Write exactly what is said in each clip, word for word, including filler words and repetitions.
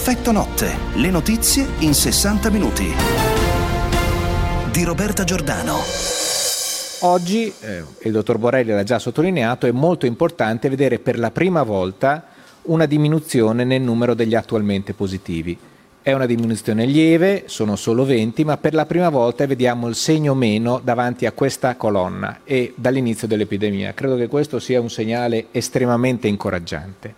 Effetto notte, le notizie in sessanta minuti. Di Roberta Giordano. Oggi, eh, il dottor Borrelli l'ha già sottolineato, è molto importante vedere per la prima volta una diminuzione nel numero degli attualmente positivi. È una diminuzione lieve, sono solo venti, ma per la prima volta vediamo il segno meno davanti a questa colonna e dall'inizio dell'epidemia. Credo che questo sia un segnale estremamente incoraggiante.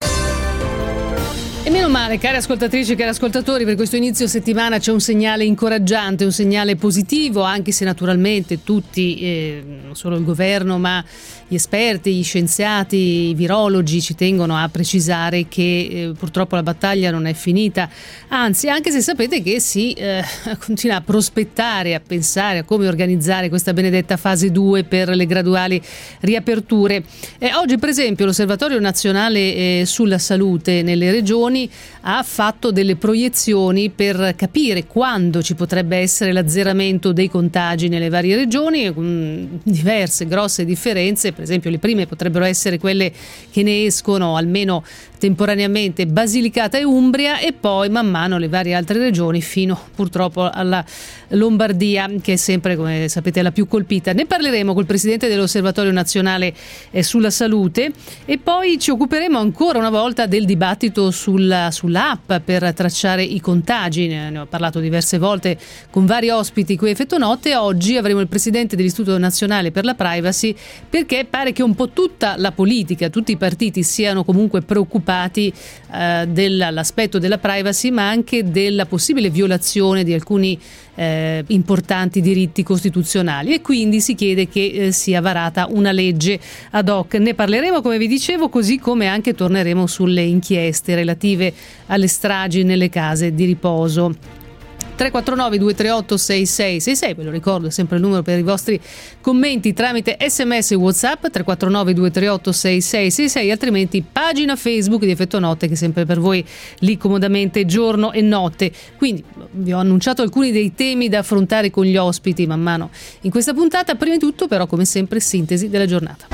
E meno male, cari ascoltatrici e cari ascoltatori, per questo inizio settimana c'è un segnale incoraggiante, un segnale positivo, anche se naturalmente tutti, eh, non solo il governo, ma gli esperti, gli scienziati, i virologi ci tengono a precisare che eh, purtroppo la battaglia non è finita, anzi, anche se sapete che si eh, continua a prospettare, a pensare a come organizzare questa benedetta fase due per le graduali riaperture. Eh, oggi per esempio l'Osservatorio Nazionale eh, sulla Salute nelle regioni ha fatto delle proiezioni per capire quando ci potrebbe essere l'azzeramento dei contagi nelle varie regioni, con diverse grosse differenze. Per esempio le prime potrebbero essere quelle che ne escono almeno temporaneamente Basilicata e Umbria, e poi man mano le varie altre regioni fino purtroppo alla Lombardia, che è sempre, come sapete, la più colpita. Ne parleremo col presidente dell'Osservatorio Nazionale eh, sulla Salute, e poi ci occuperemo ancora una volta del dibattito sulla, sull'app per tracciare i contagi. Ne, ne ho parlato diverse volte con vari ospiti qui a Effetto Notte. Oggi avremo il presidente dell'Istituto Nazionale per la Privacy, perché pare che un po' tutta la politica, tutti i partiti siano comunque preoccupati eh, dell'aspetto della privacy, ma anche della possibile violazione di alcuni eh, importanti diritti costituzionali, e quindi si chiede che eh, sia varata una legge ad hoc. Ne parleremo, come vi dicevo, così come anche torneremo sulle inchieste relative alle stragi nelle case di riposo. tre quattro nove due tre otto sei sei sei sei, ve lo ricordo, è sempre il numero per i vostri commenti tramite sms e whatsapp, tre quattro nove due tre otto sei sei sei sei, altrimenti pagina Facebook di Effetto Notte, che è sempre per voi lì comodamente giorno e notte. Quindi vi ho annunciato alcuni dei temi da affrontare con gli ospiti man mano in questa puntata. Prima di tutto però, come sempre, sintesi della giornata.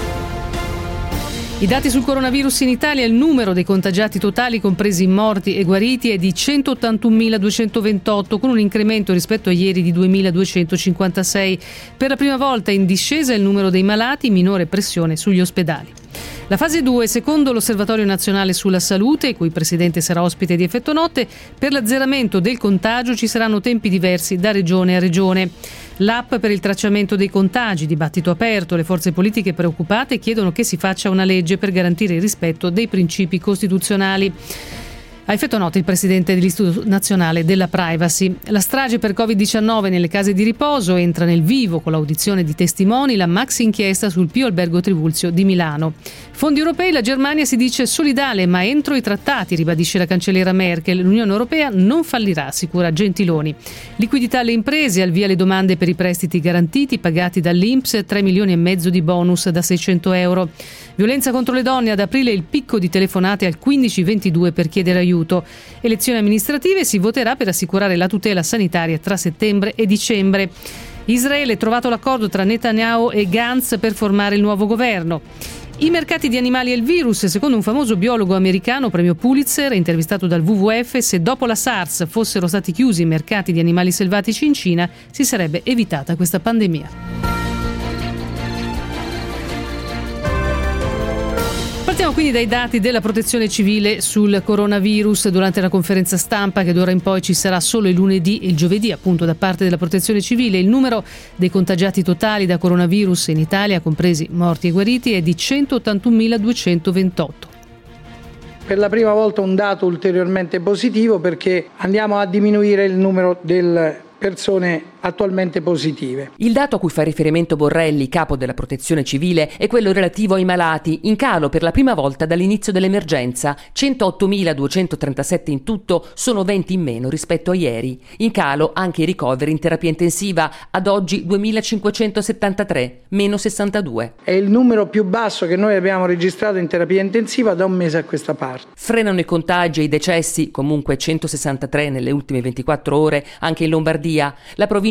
I dati sul coronavirus in Italia: il numero dei contagiati totali, compresi morti e guariti, è di centottantunomiladuecentoventotto, con un incremento rispetto a ieri di duemiladuecentocinquantasei. Per la prima volta in discesa il numero dei malati, minore pressione sugli ospedali. La fase due, secondo l'Osservatorio Nazionale sulla Salute, il cui presidente sarà ospite di Effetto Notte, per l'azzeramento del contagio ci saranno tempi diversi da regione a regione. L'app per il tracciamento dei contagi, dibattito aperto, le forze politiche preoccupate chiedono che si faccia una legge per garantire il rispetto dei principi costituzionali. A Effetto Notte il presidente dell'Istituto Nazionale della Privacy. La strage per covid diciannove nelle case di riposo entra nel vivo con l'audizione di testimoni, la maxi inchiesta sul Pio Albergo Trivulzio di Milano. Fondi europei: la Germania si dice solidale ma entro i trattati, ribadisce la cancelliera Merkel. L'Unione Europea non fallirà, assicura Gentiloni. Liquidità alle imprese, al via le domande per i prestiti garantiti pagati dall'I N P S, tre milioni e mezzo di bonus da seicento euro. Violenza contro le donne: ad aprile il picco di telefonate al quindici ventidue per chiedere aiuto. Elezioni amministrative: si voterà per assicurare la tutela sanitaria tra settembre e dicembre. Israele: trovato l'accordo tra Netanyahu e Gantz per formare il nuovo governo. I mercati di animali e il virus: secondo un famoso biologo americano, premio Pulitzer, intervistato dal W W F, se dopo la SARS fossero stati chiusi i mercati di animali selvatici in Cina, si sarebbe evitata questa pandemia. Partiamo quindi dai dati della Protezione Civile sul coronavirus. Durante la conferenza stampa, che d'ora in poi ci sarà solo il lunedì e il giovedì appunto da parte della Protezione Civile, il numero dei contagiati totali da coronavirus in Italia, compresi morti e guariti, è di centottantunomiladuecentoventotto. Per la prima volta un dato ulteriormente positivo, perché andiamo a diminuire il numero delle persone attualmente positive. Il dato a cui fa riferimento Borrelli, capo della Protezione Civile, è quello relativo ai malati, in calo per la prima volta dall'inizio dell'emergenza. centottomiladuecentotrentasette in tutto, sono venti in meno rispetto a ieri. In calo anche i ricoveri in terapia intensiva, ad oggi duemilacinquecentosettantatré, meno sessantadue. È il numero più basso che noi abbiamo registrato in terapia intensiva da un mese a questa parte. Frenano i contagi e i decessi, comunque centosessantatré nelle ultime ventiquattro ore, anche in Lombardia. La provincia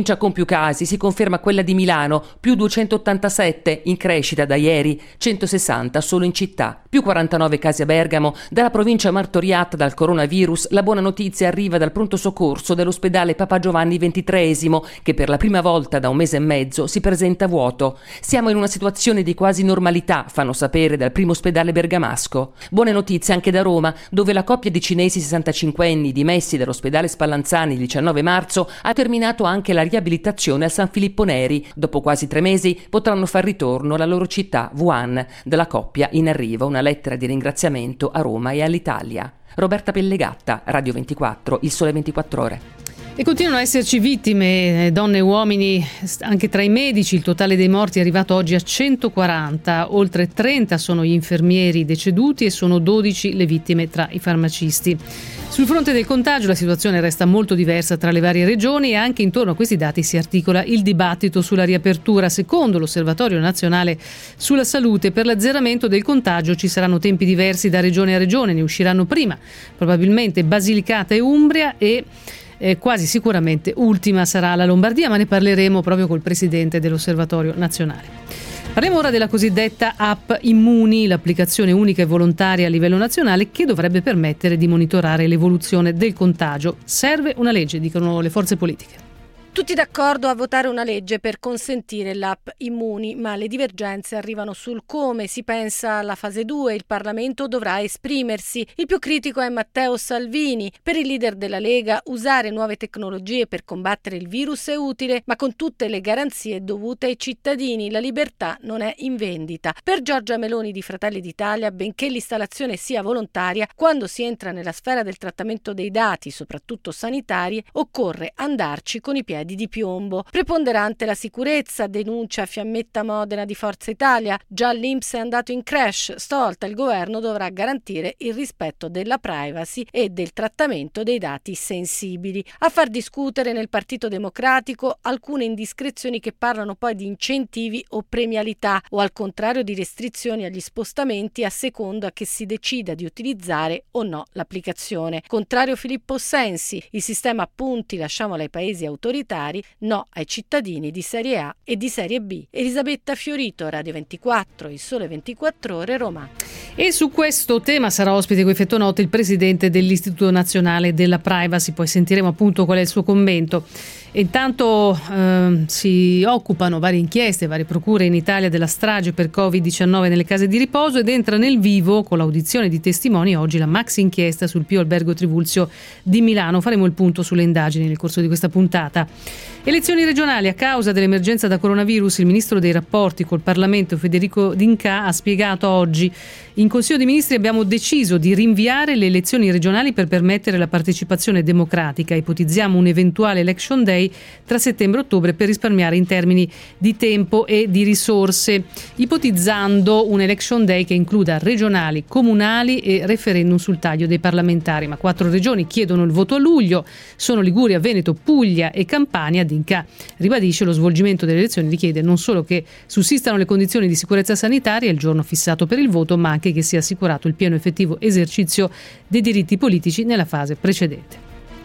provincia con più casi si conferma quella di Milano, più duecentottantasette, in crescita da ieri, centosessanta solo in città, più quarantanove casi a Bergamo. Dalla provincia martoriata dal coronavirus la buona notizia arriva dal pronto soccorso dell'ospedale Papa Giovanni ventitreesimo, che per la prima volta da un mese e mezzo si presenta vuoto. Siamo in una situazione di quasi normalità, fanno sapere dal primo ospedale bergamasco. Buone notizie anche da Roma, dove la coppia di cinesi sessantacinquenni dimessi dall'ospedale Spallanzani il diciannove marzo ha terminato anche la riabilitazione a San Filippo Neri. Dopo quasi tre mesi potranno far ritorno alla loro città Wuhan. Dalla coppia in arrivo una lettera di ringraziamento a Roma e all'Italia. Roberta Pellegatta, Radio ventiquattro, Il Sole ventiquattro Ore. E continuano a esserci vittime, donne e uomini, anche tra i medici. Il totale dei morti è arrivato oggi a centoquaranta, oltre trenta sono gli infermieri deceduti e sono dodici le vittime tra i farmacisti. Sul fronte del contagio la situazione resta molto diversa tra le varie regioni e anche intorno a questi dati si articola il dibattito sulla riapertura. Secondo l'Osservatorio Nazionale sulla Salute, per l'azzeramento del contagio ci saranno tempi diversi da regione a regione, ne usciranno prima probabilmente Basilicata e Umbria e Eh, quasi sicuramente ultima sarà la Lombardia, ma ne parleremo proprio col presidente dell'Osservatorio Nazionale. Parliamo ora della cosiddetta app Immuni, l'applicazione unica e volontaria a livello nazionale che dovrebbe permettere di monitorare l'evoluzione del contagio. Serve una legge, dicono le forze politiche. Tutti d'accordo a votare una legge per consentire l'app Immuni, ma le divergenze arrivano sul come. Si pensa alla fase due, il Parlamento dovrà esprimersi. Il più critico è Matteo Salvini. Per il leader della Lega usare nuove tecnologie per combattere il virus è utile, ma con tutte le garanzie dovute ai cittadini. La libertà non è in vendita. Per Giorgia Meloni di Fratelli d'Italia, benché l'installazione sia volontaria, quando si entra nella sfera del trattamento dei dati, soprattutto sanitari, occorre andarci con i piedi di piombo. Preponderante la sicurezza, denuncia Fiammetta Modena di Forza Italia. Già l'I N P S è andato in crash, stavolta il governo dovrà garantire il rispetto della privacy e del trattamento dei dati sensibili. A far discutere nel Partito Democratico alcune indiscrezioni che parlano poi di incentivi o premialità o al contrario di restrizioni agli spostamenti a seconda che si decida di utilizzare o no l'applicazione. Contrario Filippo Sensi, il sistema punti lasciamolo ai paesi autoritari, no ai cittadini di serie A e di serie B. Elisabetta Fiorito, Radio ventiquattro, Il Sole ventiquattro Ore, Roma. E su questo tema sarà ospite coi Fettonote il presidente dell'Istituto Nazionale della Privacy, poi sentiremo appunto qual è il suo commento. Intanto eh, si occupano varie inchieste, varie procure in Italia della strage per covid diciannove nelle case di riposo ed entra nel vivo con l'audizione di testimoni oggi la maxi inchiesta sul Pio Albergo Trivulzio di Milano. Faremo il punto sulle indagini nel corso di questa puntata. Elezioni regionali. A causa dell'emergenza da coronavirus, il ministro dei rapporti col Parlamento Federico D'Inca ha spiegato oggi: in Consiglio dei Ministri abbiamo deciso di rinviare le elezioni regionali per permettere la partecipazione democratica. Ipotizziamo un eventuale election day tra settembre e ottobre per risparmiare in termini di tempo e di risorse, ipotizzando un election day che includa regionali, comunali e referendum sul taglio dei parlamentari. Ma quattro regioni chiedono il voto a luglio, sono Liguria, Veneto, Puglia e Campania. D'Inca ribadisce lo svolgimento delle elezioni richiede non solo che sussistano le condizioni di sicurezza sanitaria, il giorno fissato per il voto, ma anche che sia assicurato il pieno effettivo esercizio dei diritti politici nella fase precedente.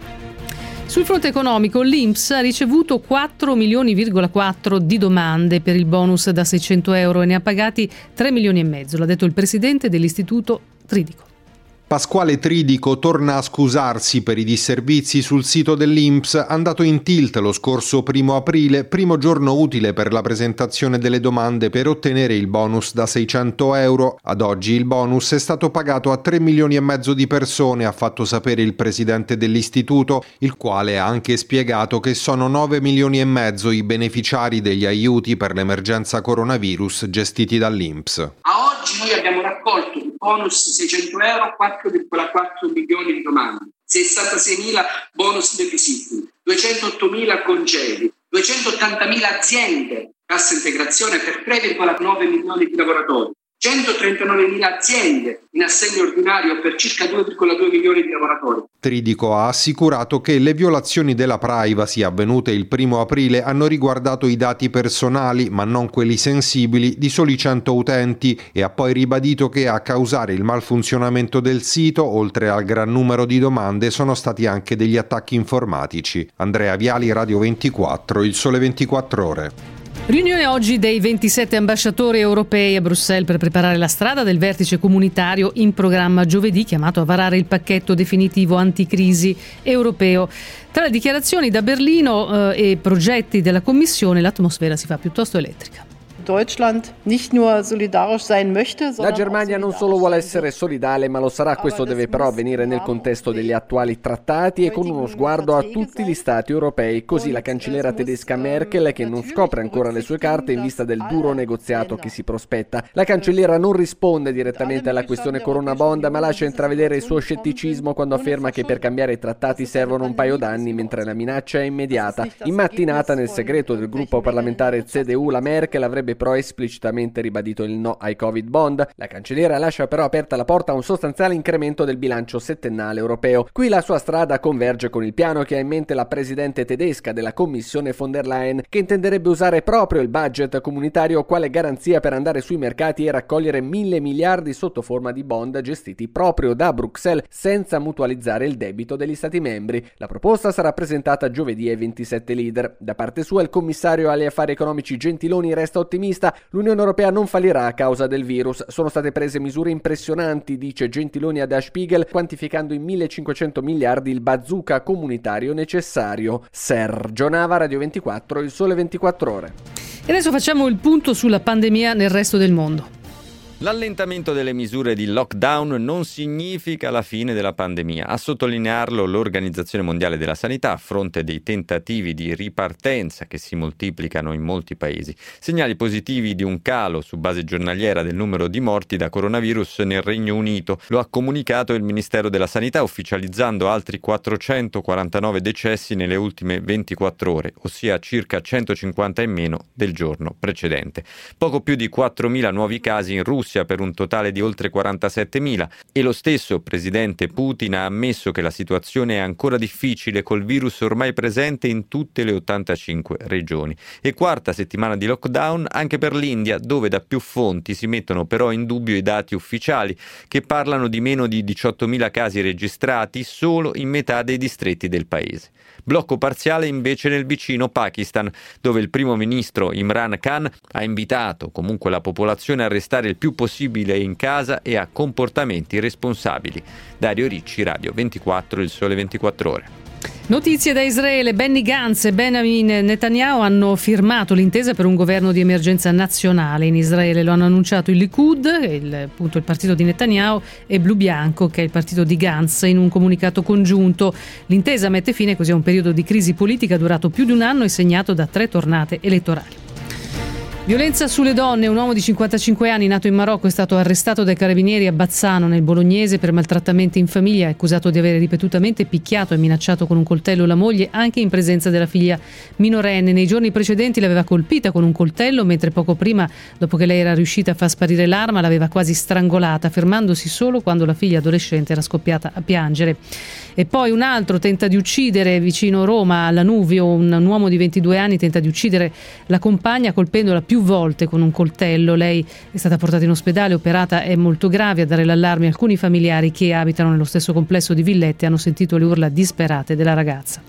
Sul fronte economico, l'I N P S ha ricevuto quattro milioni virgola quattro di domande per il bonus da seicento euro e ne ha pagati tre milioni e mezzo, l'ha detto il presidente dell'Istituto Tridico. Pasquale Tridico torna a scusarsi per i disservizi sul sito dell'I N P S andato in tilt lo scorso primo aprile, primo giorno utile per la presentazione delle domande per ottenere il bonus da seicento euro. Ad oggi il bonus è stato pagato a tre milioni e mezzo di persone, ha fatto sapere il presidente dell'istituto, il quale ha anche spiegato che sono nove milioni e mezzo i beneficiari degli aiuti per l'emergenza coronavirus gestiti dall'I N P S. A oggi noi abbiamo raccolto il bonus seicento euro, quattro virgola quattro milioni di domande, sessantaseimila bonus deficiti, duecentoottomila congedi, duecentottantamila aziende, cassa integrazione per tre virgola nove milioni di lavoratori, centotrentanovemila aziende in assegno ordinario per circa due virgola due milioni di lavoratori. Tridico ha assicurato che le violazioni della privacy avvenute il primo aprile hanno riguardato i dati personali, ma non quelli sensibili, di soli cento utenti, e ha poi ribadito che a causare il malfunzionamento del sito, oltre al gran numero di domande, sono stati anche degli attacchi informatici. Andrea Viali, Radio ventiquattro, Il Sole ventiquattro Ore. Riunione oggi dei ventisette ambasciatori europei a Bruxelles per preparare la strada del vertice comunitario in programma giovedì, chiamato a varare il pacchetto definitivo anticrisi europeo. Tra le dichiarazioni da Berlino eh, e progetti della Commissione, l'atmosfera si fa piuttosto elettrica. La Germania non solo vuole essere solidale, ma lo sarà. Questo deve però avvenire nel contesto degli attuali trattati e con uno sguardo a tutti gli stati europei. Così la cancelliera tedesca Merkel, che non scopre ancora le sue carte in vista del duro negoziato che si prospetta. La cancelliera non risponde direttamente alla questione Corona Bond, ma lascia intravedere il suo scetticismo quando afferma che per cambiare i trattati servono un paio d'anni, mentre la minaccia è immediata. In mattinata, nel segreto del gruppo parlamentare C D U, la Merkel avrebbe però esplicitamente ribadito il no ai Covid bond. La cancelliera lascia però aperta la porta a un sostanziale incremento del bilancio settennale europeo. Qui la sua strada converge con il piano che ha in mente la presidente tedesca della Commissione von der Leyen, che intenderebbe usare proprio il budget comunitario quale garanzia per andare sui mercati e raccogliere mille miliardi sotto forma di bond gestiti proprio da Bruxelles, senza mutualizzare il debito degli stati membri. La proposta sarà presentata giovedì ai ventisette leader. Da parte sua il commissario agli affari economici Gentiloni resta ottimista. L'Unione Europea non fallirà a causa del virus. Sono state prese misure impressionanti, dice Gentiloni a Der Spiegel, quantificando in millecinquecento miliardi il bazooka comunitario necessario. Sergio Nava, Radio ventiquattro, Il Sole ventiquattro Ore. E adesso facciamo il punto sulla pandemia nel resto del mondo. L'allentamento delle misure di lockdown non significa la fine della pandemia. A sottolinearlo l'Organizzazione Mondiale della Sanità a fronte dei tentativi di ripartenza che si moltiplicano in molti paesi. Segnali positivi di un calo su base giornaliera del numero di morti da coronavirus nel Regno Unito. Lo ha comunicato il Ministero della Sanità, ufficializzando altri quattrocentoquarantanove decessi nelle ultime ventiquattro ore, ossia circa centocinquanta in meno del giorno precedente. Poco più di quattromila nuovi casi in Russia per un totale di oltre quarantasettemila, e lo stesso presidente Putin ha ammesso che la situazione è ancora difficile col virus ormai presente in tutte le ottantacinque regioni. E quarta settimana di lockdown anche per l'India, dove da più fonti si mettono però in dubbio i dati ufficiali, che parlano di meno di diciottomila casi registrati solo in metà dei distretti del paese. Blocco parziale invece nel vicino Pakistan, dove il primo ministro Imran Khan ha invitato comunque la popolazione a restare il più possibile in casa e a comportamenti responsabili. Dario Ricci, Radio ventiquattro, Il Sole ventiquattro Ore. Notizie da Israele. Benny Gantz e Benjamin Netanyahu hanno firmato l'intesa per un governo di emergenza nazionale in Israele. Lo hanno annunciato il Likud, il, appunto il partito di Netanyahu, e Blu Bianco, che è il partito di Gantz, in un comunicato congiunto. L'intesa mette fine così a un periodo di crisi politica durato più di un anno e segnato da tre tornate elettorali. Violenza sulle donne. Un uomo di cinquantacinque anni nato in Marocco è stato arrestato dai carabinieri a Bazzano, nel Bolognese, per maltrattamenti in famiglia. È accusato di avere ripetutamente picchiato e minacciato con un coltello la moglie, anche in presenza della figlia minorenne. Nei giorni precedenti l'aveva colpita con un coltello, mentre poco prima, dopo che lei era riuscita a far sparire l'arma, l'aveva quasi strangolata, fermandosi solo quando la figlia adolescente era scoppiata a piangere. E poi un altro tenta di uccidere vicino Roma, a Lanuvio. Un, un uomo di ventidue anni tenta di uccidere la compagna colpendola più volte con un coltello. Lei è stata portata in ospedale, operata, è molto grave. A dare l'allarme alcuni familiari che abitano nello stesso complesso di villette hanno sentito le urla disperate della ragazza.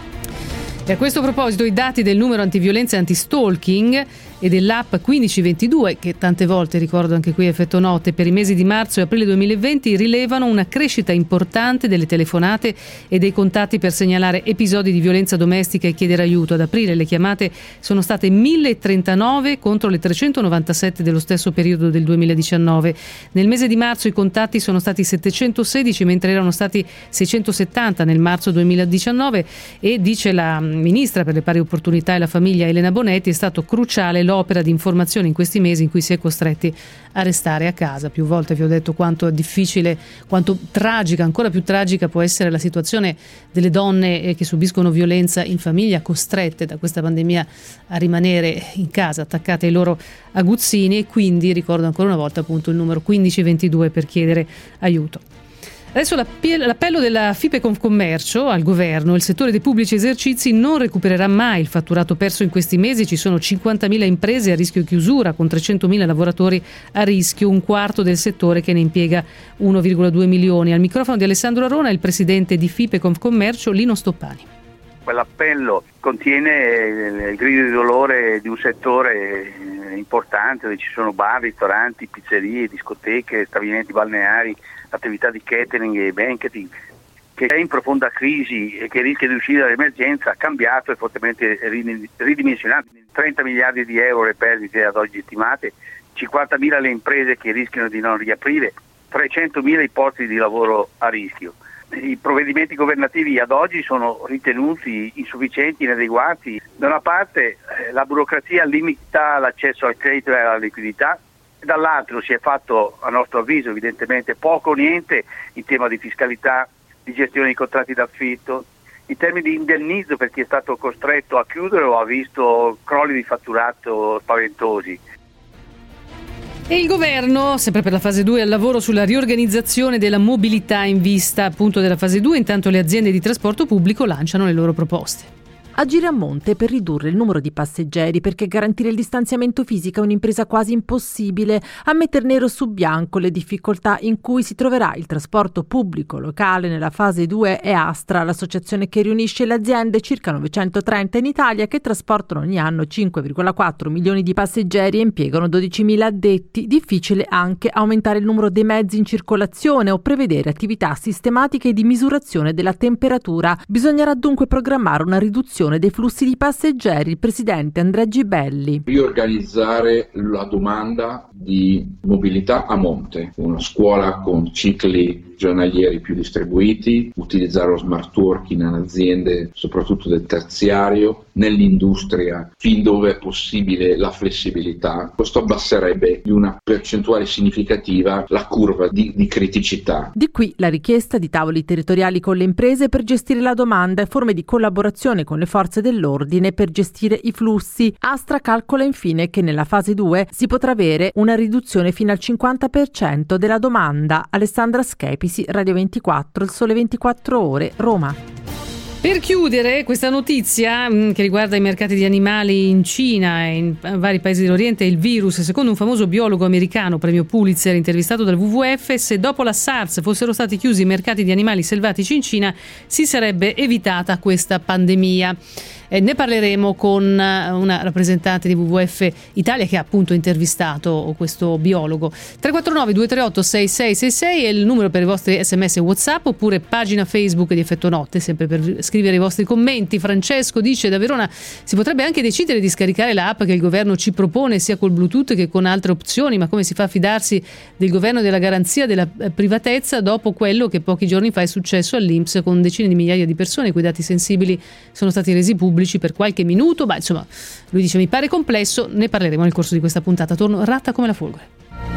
E a questo proposito i dati del numero antiviolenza e antistalking e dell'app quindici ventidue, che tante volte, ricordo anche qui effetto note, per i mesi di marzo e aprile duemilaventi rilevano una crescita importante delle telefonate e dei contatti per segnalare episodi di violenza domestica e chiedere aiuto. Ad aprile le chiamate sono state mille trentanove contro le trecentonovantasette dello stesso periodo del duemiladiciannove. Nel mese di marzo i contatti sono stati settecentosedici, mentre erano stati seicentosettanta nel marzo duemiladiciannove, e dice la ministra per le pari opportunità e la famiglia Elena Bonetti, è stato cruciale l'opera di informazione in questi mesi in cui si è costretti a restare a casa. Più volte vi ho detto quanto è difficile, quanto tragica, ancora più tragica può essere la situazione delle donne che subiscono violenza in famiglia, costrette da questa pandemia a rimanere in casa attaccate ai loro aguzzini, e quindi ricordo ancora una volta appunto il numero quindici ventidue per chiedere aiuto. Adesso l'appello della Fipeconfcommercio al governo: il settore dei pubblici esercizi non recupererà mai il fatturato perso in questi mesi. Ci sono cinquantamila imprese a rischio chiusura, con trecentomila lavoratori a rischio, un quarto del settore che ne impiega uno virgola due milioni. Al microfono di Alessandro Arona il presidente di Fipeconfcommercio Lino Stoppani. Quell'appello contiene il grido di dolore di un settore importante dove ci sono bar, ristoranti, pizzerie, discoteche, stabilimenti balneari, attività di catering e banqueting, che è in profonda crisi e che rischia di uscire dall'emergenza, ha cambiato e fortemente ridimensionato. trenta miliardi di euro le perdite ad oggi stimate, cinquantamila le imprese che rischiano di non riaprire, trecentomila i posti di lavoro a rischio. I provvedimenti governativi ad oggi sono ritenuti insufficienti, inadeguati. Da una parte eh, la burocrazia limita l'accesso al credito e alla liquidità, dall'altro si è fatto, a nostro avviso evidentemente, poco o niente in tema di fiscalità, di gestione dei contratti d'affitto, in termini di indennizzo per chi è stato costretto a chiudere o ha visto crolli di fatturato spaventosi. E il governo, sempre per la fase due, al lavoro sulla riorganizzazione della mobilità in vista appunto della fase due, intanto le aziende di trasporto pubblico lanciano le loro proposte. Agire a monte per ridurre il numero di passeggeri, perché garantire il distanziamento fisico è un'impresa quasi impossibile. A metter nero su bianco le difficoltà in cui si troverà il trasporto pubblico locale nella fase due è Astra, l'associazione che riunisce le aziende, circa novecentotrenta in Italia, che trasportano ogni anno cinque virgola quattro milioni di passeggeri e impiegano dodicimila addetti. Difficile anche aumentare il numero dei mezzi in circolazione o prevedere attività sistematiche di misurazione della temperatura. Bisognerà dunque programmare una riduzione dei flussi di passeggeri. Il presidente Andrea Gibelli: riorganizzare la domanda di mobilità a monte, una scuola con cicli giornalieri più distribuiti, utilizzare lo smart working in aziende soprattutto del terziario, nell'industria fin dove è possibile la flessibilità. Questo abbasserebbe di una percentuale significativa la curva di, di criticità. Di qui la richiesta di tavoli territoriali con le imprese per gestire la domanda e forme di collaborazione con le forze dell'ordine per gestire i flussi. Astra calcola infine che nella fase due si potrà avere una riduzione fino al cinquanta per cento della domanda. Alessandra Schepisi, Radio ventiquattro, Il Sole ventiquattro Ore, Roma. Per chiudere questa notizia mh, che riguarda i mercati di animali in Cina e in vari paesi dell'Oriente, il virus, secondo un famoso biologo americano, premio Pulitzer, intervistato dal W W F, se dopo la SARS fossero stati chiusi i mercati di animali selvatici in Cina si sarebbe evitata questa pandemia. Eh, ne parleremo con una rappresentante di W W F Italia che ha appunto intervistato questo biologo. tre quattro nove due tre otto sei sei sei sei è il numero per i vostri sms e WhatsApp, oppure pagina Facebook di Effetto Notte, sempre per scrivere i vostri commenti. Francesco dice: da Verona si potrebbe anche decidere di scaricare l'app che il governo ci propone sia col Bluetooth che con altre opzioni, ma come si fa a fidarsi del governo e della garanzia della privatezza dopo quello che pochi giorni fa è successo all'I N P S con decine di migliaia di persone i cui dati sensibili sono stati resi pubblici per qualche minuto? Ma insomma, lui dice: mi pare complesso, ne parleremo nel corso di questa puntata. Torno ratta come la folgore.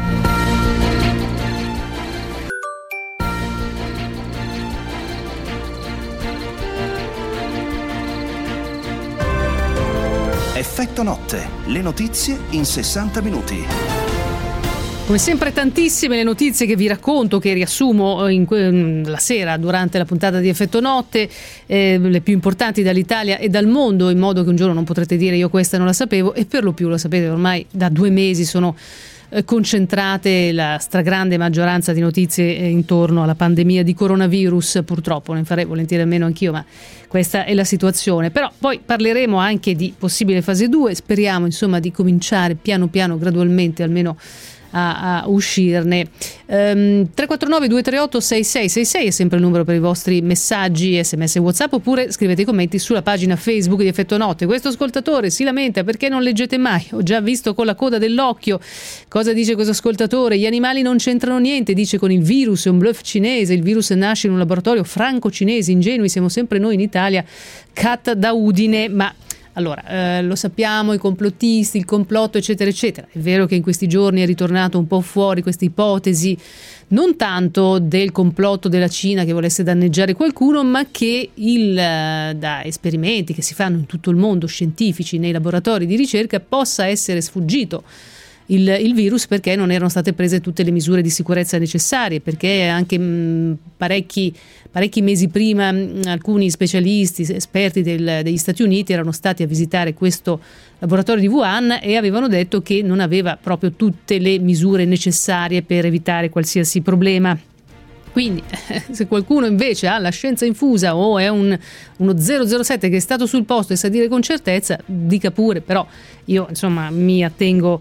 Effetto Notte, le notizie in sessanta minuti. Come sempre tantissime le notizie che vi racconto, che riassumo in, la sera durante la puntata di Effetto Notte, eh, le più importanti dall'Italia e dal mondo, in modo che un giorno non potrete dire io questa non la sapevo, e per lo più lo sapete, ormai da due mesi sono eh, concentrate la stragrande maggioranza di notizie eh, intorno alla pandemia di coronavirus. Purtroppo ne farei volentieri a meno anch'io, ma questa è la situazione. Però poi parleremo anche di possibile fase due, speriamo insomma di cominciare piano piano, gradualmente, almeno a, a uscirne. Um, tre quattro nove due tre otto sei sei sei sei è sempre il numero per i vostri messaggi, sms e WhatsApp, oppure scrivete i commenti sulla pagina Facebook di Effetto Notte. Questo ascoltatore si lamenta perché non leggete mai, ho già visto con la coda dell'occhio. Cosa dice questo ascoltatore? Gli animali non c'entrano niente, dice con il virus, è un bluff cinese, il virus nasce in un laboratorio franco-cinese, ingenui siamo sempre noi in Italia, cat da Udine. Ma allora, eh, lo sappiamo, i complottisti, il complotto eccetera eccetera, è vero che in questi giorni è ritornato un po' fuori questa ipotesi, non tanto del complotto della Cina che volesse danneggiare qualcuno, ma che il, da esperimenti che si fanno in tutto il mondo, scientifici, nei laboratori di ricerca, possa essere sfuggito il, il virus perché non erano state prese tutte le misure di sicurezza necessarie, perché anche mh, parecchi, parecchi mesi prima mh, alcuni specialisti, esperti del, degli Stati Uniti erano stati a visitare questo laboratorio di Wuhan e avevano detto che non aveva proprio tutte le misure necessarie per evitare qualsiasi problema. Quindi se qualcuno invece ha la scienza infusa o è un, uno zero zero sette che è stato sul posto e sa dire con certezza, dica pure, però io insomma mi attengo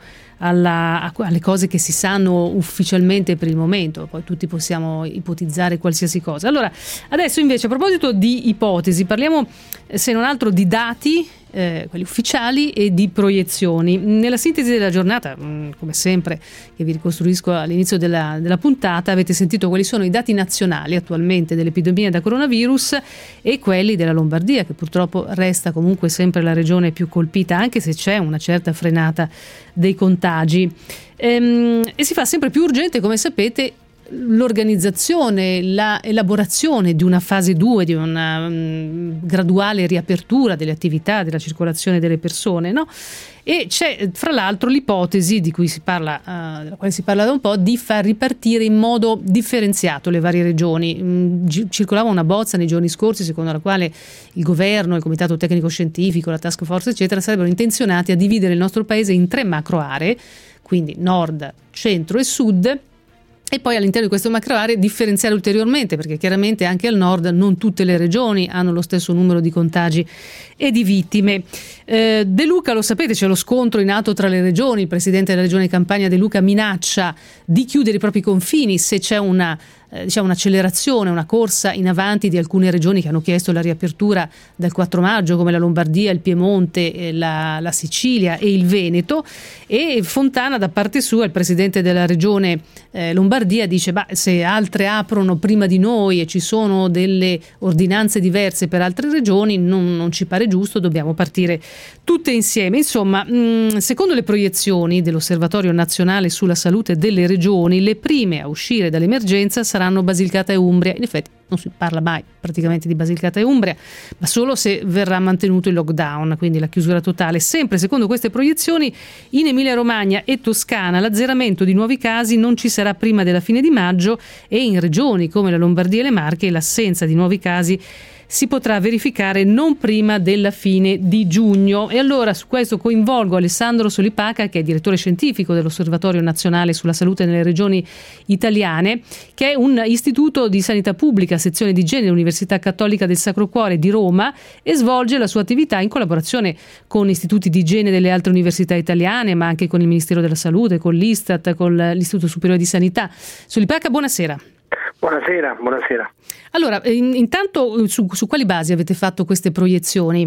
alla, alle cose che si sanno ufficialmente per il momento, poi tutti possiamo ipotizzare qualsiasi cosa. Allora, adesso invece a proposito di ipotesi, parliamo se non altro di dati, eh, quelli ufficiali, e di proiezioni. Nella sintesi della giornata, mh, come sempre, che vi ricostruisco all'inizio della, della puntata, avete sentito quali sono i dati nazionali attualmente dell'epidemia da coronavirus e quelli della Lombardia, che purtroppo resta comunque sempre la regione più colpita, anche se c'è una certa frenata dei contagi. Ehm, e si fa sempre più urgente, come sapete, l'organizzazione, la elaborazione di una fase due, di una um, graduale riapertura delle attività, della circolazione delle persone, no? E c'è fra l'altro l'ipotesi di cui si parla, uh, della quale si parla da un po', di far ripartire in modo differenziato le varie regioni. Mm, gi- circolava una bozza nei giorni scorsi secondo la quale il governo, il comitato tecnico scientifico, la task force eccetera sarebbero intenzionati a dividere il nostro paese in tre macro aree, quindi nord, centro e sud, e poi all'interno di queste macro aree differenziare ulteriormente, perché chiaramente anche al nord non tutte le regioni hanno lo stesso numero di contagi e di vittime. Eh, De Luca, lo sapete, c'è lo scontro in atto tra le regioni. Il presidente della regione Campania, De Luca, minaccia di chiudere i propri confini se c'è una eh, diciamo un'accelerazione, una corsa in avanti di alcune regioni che hanno chiesto la riapertura dal quattro maggio, come la Lombardia, il Piemonte, eh, la, la Sicilia e il Veneto. E Fontana, da parte sua, il presidente della regione eh, Lombardia, dice: bah, se altre aprono prima di noi e ci sono delle ordinanze diverse per altre regioni, non, non ci pare giusto, dobbiamo partire tutte insieme. Insomma, mh, secondo le proiezioni dell'Osservatorio Nazionale sulla Salute delle Regioni, le prime a uscire dall'emergenza saranno Basilicata e Umbria. In effetti non si parla mai praticamente di Basilicata e Umbria, ma solo se verrà mantenuto il lockdown, quindi la chiusura totale. Sempre secondo queste proiezioni, in Emilia-Romagna e Toscana l'azzeramento di nuovi casi non ci sarà prima della fine di maggio, e in regioni come la Lombardia e le Marche l'assenza di nuovi casi si potrà verificare non prima della fine di giugno. E allora su questo coinvolgo Alessandro Solipaca, che è direttore scientifico dell'Osservatorio Nazionale sulla Salute nelle Regioni Italiane, che è un istituto di sanità pubblica, sezione di igiene dell'Università Cattolica del Sacro Cuore di Roma, e svolge la sua attività in collaborazione con istituti di igiene delle altre università italiane, ma anche con il Ministero della Salute, con l'Istat, con l'Istituto Superiore di Sanità. Solipaca, buonasera. Buonasera, buonasera. Allora, in, intanto su, su quali basi avete fatto queste proiezioni?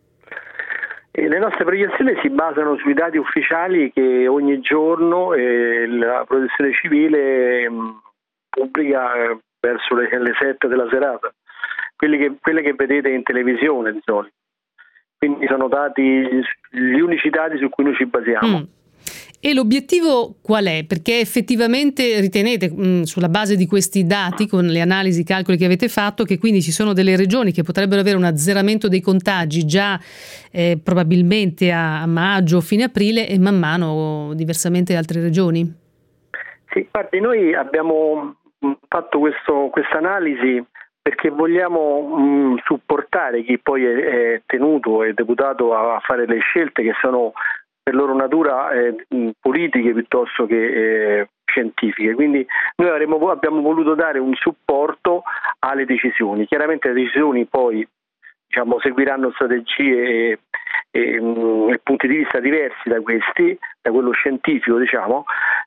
E le nostre proiezioni si basano sui dati ufficiali che ogni giorno eh, la Protezione Civile mh, pubblica eh, verso le, le sette della serata, quelli che, quelle che vedete in televisione di solito. Quindi sono dati, gli unici dati su cui noi ci basiamo. Mm. E l'obiettivo qual è? Perché effettivamente ritenete, mh, sulla base di questi dati, con le analisi, i calcoli che avete fatto, che quindi ci sono delle regioni che potrebbero avere un azzeramento dei contagi già eh, probabilmente a, a maggio o fine aprile, e man mano diversamente altre regioni? Sì, guardi, noi abbiamo fatto questo, questa analisi perché vogliamo mh, supportare chi poi è, è tenuto e deputato a fare le scelte che sono per loro natura eh, politiche piuttosto che eh, scientifiche. Quindi noi avremmo, abbiamo voluto dare un supporto alle decisioni. Chiaramente le decisioni poi diciamo, seguiranno strategie e, e, e punti di vista diversi da questi, da quello scientifico, diciamo,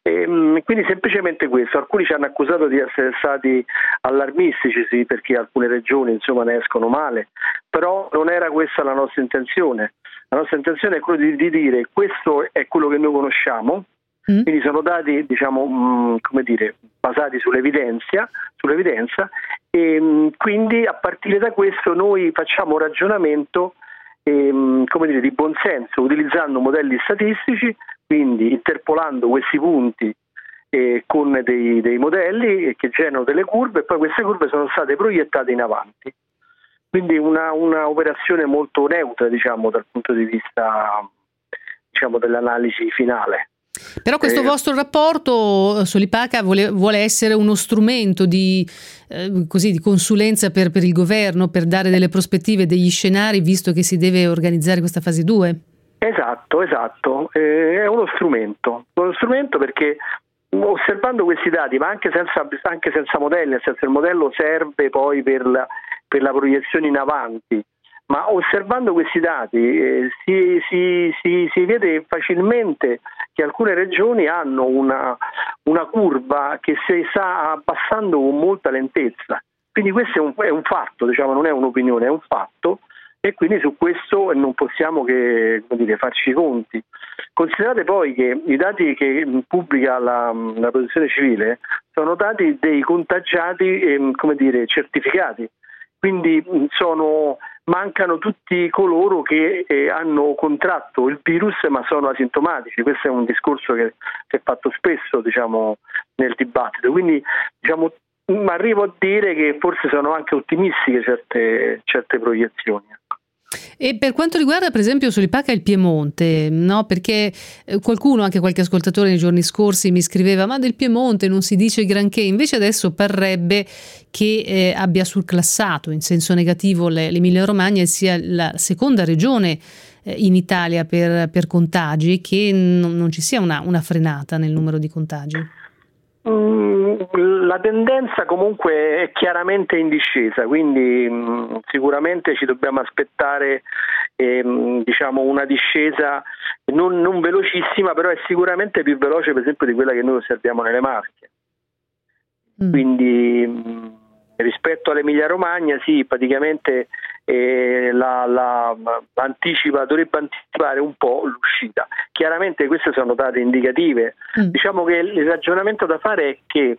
E, quindi semplicemente questo. Alcuni ci hanno accusato di essere stati allarmistici, sì, perché alcune regioni insomma ne escono male, però non era questa la nostra intenzione. La nostra intenzione è quella di, di dire questo è quello che noi conosciamo, mm. quindi sono dati diciamo mh, come dire basati sull'evidenza, sull'evidenza e mh, quindi a partire da questo noi facciamo un ragionamento ehm, come dire, di buonsenso utilizzando modelli statistici, quindi interpolando questi punti eh, con dei, dei modelli che generano delle curve e poi queste curve sono state proiettate in avanti. Quindi una, una operazione molto neutra, diciamo, dal punto di vista diciamo, dell'analisi finale. Però questo eh, vostro rapporto, Solipaca, vuole, vuole essere uno strumento di, eh, così, di consulenza per, per il governo, per dare delle prospettive, degli scenari, visto che si deve organizzare questa fase due? Esatto, esatto. Eh, è uno strumento. Uno strumento perché osservando questi dati, ma anche senza, anche senza modelli, nel senso il modello serve poi per la, per la proiezione in avanti, ma osservando questi dati eh, si, si, si, si vede facilmente che alcune regioni hanno una, una curva che si sta abbassando con molta lentezza. Quindi questo è un, è un fatto, diciamo, non è un'opinione, è un fatto, e quindi su questo non possiamo che come dire, farci i conti. Considerate poi che i dati che pubblica la, la Protezione Civile sono dati dei contagiati eh, come dire, certificati, quindi sono, mancano tutti coloro che eh, hanno contratto il virus ma sono asintomatici. Questo è un discorso che, che è fatto spesso diciamo, nel dibattito, quindi diciamo, arrivo a dire che forse sono anche ottimistiche certe, certe proiezioni. E per quanto riguarda per esempio Solipaca il Piemonte, no? Perché qualcuno, anche qualche ascoltatore nei giorni scorsi mi scriveva ma del Piemonte non si dice granché, invece adesso parrebbe che eh, abbia surclassato in senso negativo l'Emilia Romagna e sia la seconda regione eh, in Italia per, per contagi, che non, non ci sia una, una frenata nel numero di contagi. La tendenza comunque è chiaramente in discesa, quindi mh, sicuramente ci dobbiamo aspettare ehm, diciamo una discesa non, non velocissima, però è sicuramente più veloce per esempio di quella che noi osserviamo nelle Marche. Mm. Quindi mh, rispetto all'Emilia Romagna sì, praticamente eh, la, la, anticipa, dovrebbe anticipare un po' l'uscita. Chiaramente queste sono date indicative. Mm. Diciamo che il ragionamento da fare è che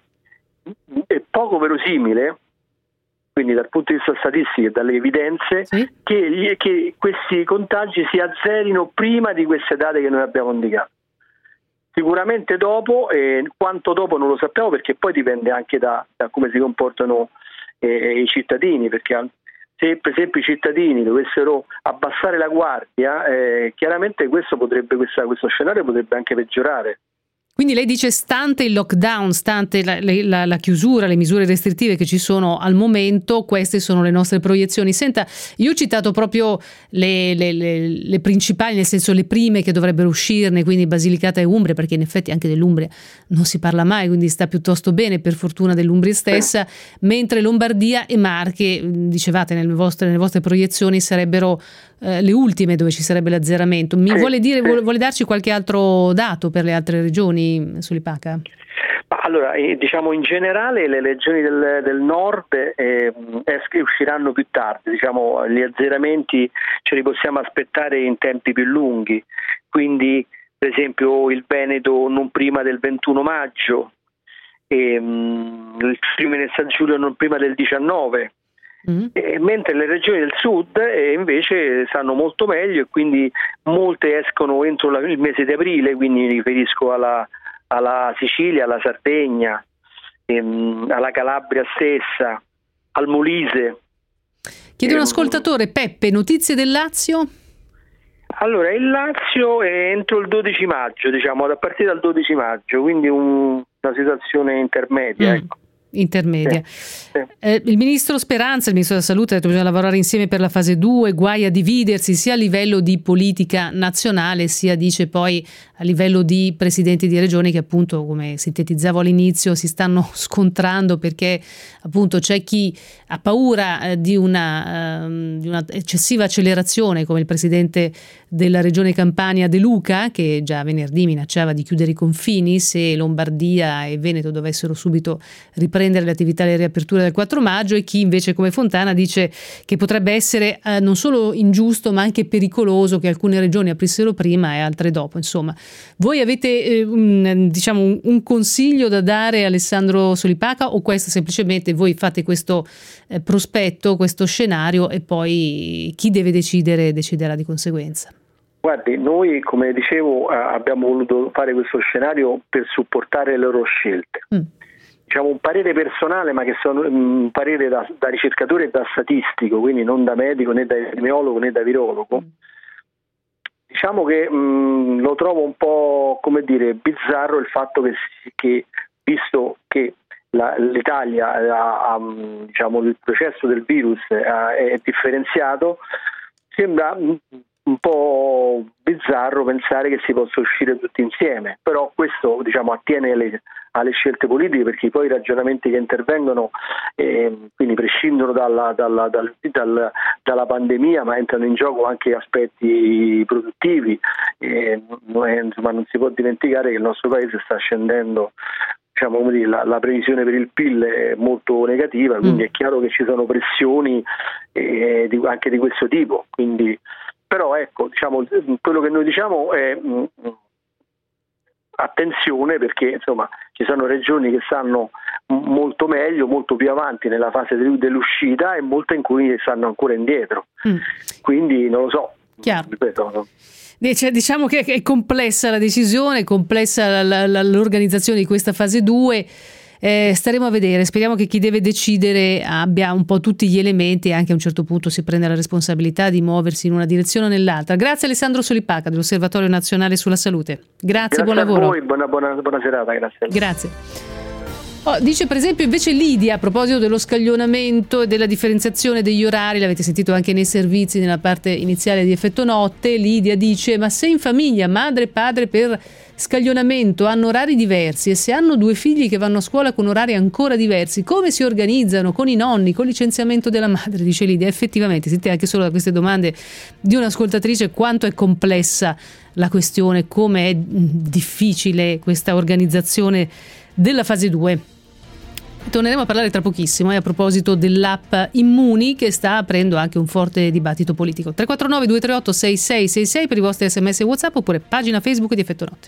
è poco verosimile, quindi dal punto di vista statistico e dalle evidenze, sì. che, che questi contagi si azzerino prima di queste date che noi abbiamo indicato. Sicuramente dopo, eh, quanto dopo non lo sappiamo, perché poi dipende anche da, da come si comportano eh, i cittadini, perché se per esempio i cittadini dovessero abbassare la guardia, eh, chiaramente questo potrebbe questa, questo scenario potrebbe anche peggiorare. Quindi lei dice, stante il lockdown, stante la, la, la chiusura, le misure restrittive che ci sono al momento, queste sono le nostre proiezioni. Senta, io ho citato proprio le, le, le, le principali, nel senso le prime che dovrebbero uscirne, quindi Basilicata e Umbria, perché in effetti anche dell'Umbria non si parla mai, quindi sta piuttosto bene, per fortuna dell'Umbria stessa, sì. Mentre Lombardia e Marche, dicevate nelle vostre, nelle vostre proiezioni, sarebbero eh, le ultime dove ci sarebbe l'azzeramento. Mi sì, vuole dire, sì. vuole, vuole darci qualche altro dato per le altre regioni? Solipaca? Allora, diciamo in generale le regioni del, del nord eh, usciranno più tardi, diciamo gli azzeramenti ce li possiamo aspettare in tempi più lunghi, quindi per esempio il Veneto non prima del ventuno maggio, e, um, il Friuli Venezia Giulia non prima del diciannove. Mm. E, mentre le regioni del sud eh, invece stanno molto meglio e quindi molte escono entro la, il mese di aprile, quindi mi riferisco alla, alla Sicilia, alla Sardegna, ehm, alla Calabria stessa, al Molise. Chiede un ascoltatore, Peppe, notizie del Lazio? Allora, il Lazio è entro il dodici maggio, diciamo, a partire dal dodici maggio, quindi un, una situazione intermedia, mm. ecco. intermedia. Sì, sì. Eh, il ministro Speranza, il ministro della Salute, ha detto che bisogna lavorare insieme per la fase due, guai a dividersi sia a livello di politica nazionale sia, dice, poi a livello di presidenti di regioni che appunto, come sintetizzavo all'inizio, si stanno scontrando perché appunto c'è chi ha paura eh, di una, eh, di una eccessiva accelerazione, come il presidente della regione Campania De Luca, che già venerdì minacciava di chiudere i confini se Lombardia e Veneto dovessero subito riprendere le attività e le riaperture del quattro maggio, e chi invece come Fontana dice che potrebbe essere eh, non solo ingiusto ma anche pericoloso che alcune regioni aprissero prima e altre dopo. Insomma, voi avete eh, un, diciamo un, un consiglio da dare a Alessandro Solipaca, o questo semplicemente voi fate questo eh, prospetto, questo scenario, e poi chi deve decidere deciderà di conseguenza? Guardi, noi, come dicevo, abbiamo voluto fare questo scenario per supportare le loro scelte. Mm. Diciamo un parere personale, ma che sono un parere da, da ricercatore e da statistico, quindi non da medico, né da epidemiologo, né da virologo. Mm. Diciamo che mh, lo trovo un po', come dire, bizzarro il fatto che, che visto che la, l'Italia ha, ha, diciamo, il processo del virus ha, è differenziato, sembra un po' bizzarro pensare che si possa uscire tutti insieme, però questo, diciamo, attiene alle, alle scelte politiche, perché poi i ragionamenti che intervengono eh, quindi prescindono dalla, dalla, dal, dal, dalla pandemia, ma entrano in gioco anche aspetti produttivi. Eh, insomma, non si può dimenticare che il nostro paese sta scendendo, diciamo, come dire, la, la previsione per il P I L è molto negativa, quindi mm. è chiaro che ci sono pressioni eh, di, anche di questo tipo, quindi però ecco, diciamo, quello che noi diciamo è mh, attenzione, perché insomma ci sono regioni che stanno m- molto meglio, molto più avanti nella fase de- dell'uscita, e molte in cui stanno ancora indietro. Mm. Quindi non lo so. Chiaro. Ripeto, no? Cioè, diciamo che è complessa la decisione, è complessa la, la, l'organizzazione di questa fase due. Eh, staremo a vedere, speriamo che chi deve decidere abbia un po' tutti gli elementi e anche a un certo punto si prenda la responsabilità di muoversi in una direzione o nell'altra. Grazie Alessandro Solipaca dell'Osservatorio Nazionale sulla Salute. Grazie, grazie buon a lavoro. Voi, buona, buona, buona serata, grazie. Grazie. Oh, dice per esempio invece Lidia, a proposito dello scaglionamento e della differenziazione degli orari, l'avete sentito anche nei servizi nella parte iniziale di Effetto Notte, Lidia dice: ma se in famiglia madre e padre per scaglionamento hanno orari diversi e se hanno due figli che vanno a scuola con orari ancora diversi, come si organizzano con i nonni, con licenziamento della madre? Dice Lidia. Effettivamente, sentite anche solo da queste domande di un'ascoltatrice quanto è complessa la questione, come è difficile questa organizzazione della fase due. Torneremo a parlare tra pochissimo eh, a proposito dell'app Immuni, che sta aprendo anche un forte dibattito politico. tre quattro nove due tre otto sei sei sei sei per i vostri sms e WhatsApp, oppure pagina Facebook di Effetto Notte.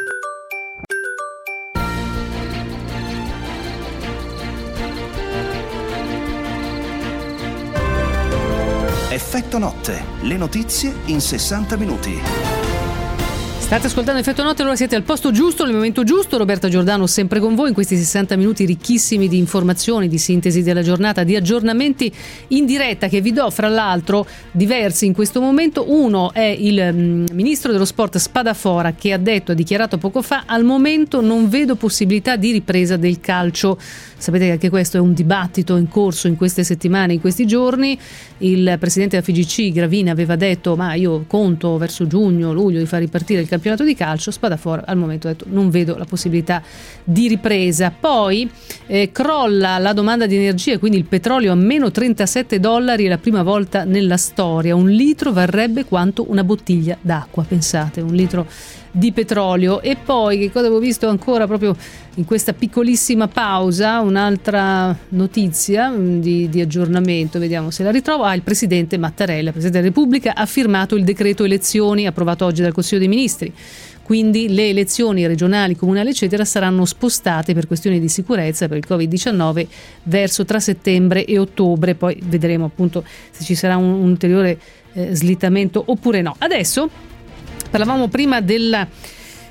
Effetto Notte, le notizie in sessanta minuti. State ascoltando Effetto Notte, allora siete al posto giusto, nel momento giusto. Roberta Giordano sempre con voi in questi sessanta minuti ricchissimi di informazioni, di sintesi della giornata, di aggiornamenti in diretta che vi do, fra l'altro diversi in questo momento. Uno è il mm, ministro dello sport Spadafora, che ha detto, ha dichiarato poco fa: al momento non vedo possibilità di ripresa del calcio. Sapete che anche questo è un dibattito in corso in queste settimane, in questi giorni. Il presidente della F I G C Gravina aveva detto: ma io conto verso giugno, luglio di far ripartire il campionato di calcio. Spadafora al momento ha detto: non vedo la possibilità di ripresa. Poi eh, crolla la domanda di energia, quindi il petrolio a meno trentasette dollari, è la prima volta nella storia. Un litro varrebbe quanto una bottiglia d'acqua, pensate, un litro di petrolio. E poi che cosa avevo visto ancora proprio in questa piccolissima pausa? Un'altra notizia di, di aggiornamento, vediamo se la ritrovo. Ah, il presidente Mattarella, presidente della Repubblica, ha firmato il decreto elezioni approvato oggi dal Consiglio dei Ministri. Quindi le elezioni regionali, comunali eccetera saranno spostate per questioni di sicurezza per il covid diciannove verso tra settembre e ottobre. Poi vedremo appunto se ci sarà un, un ulteriore eh, slittamento oppure no. Adesso parlavamo prima della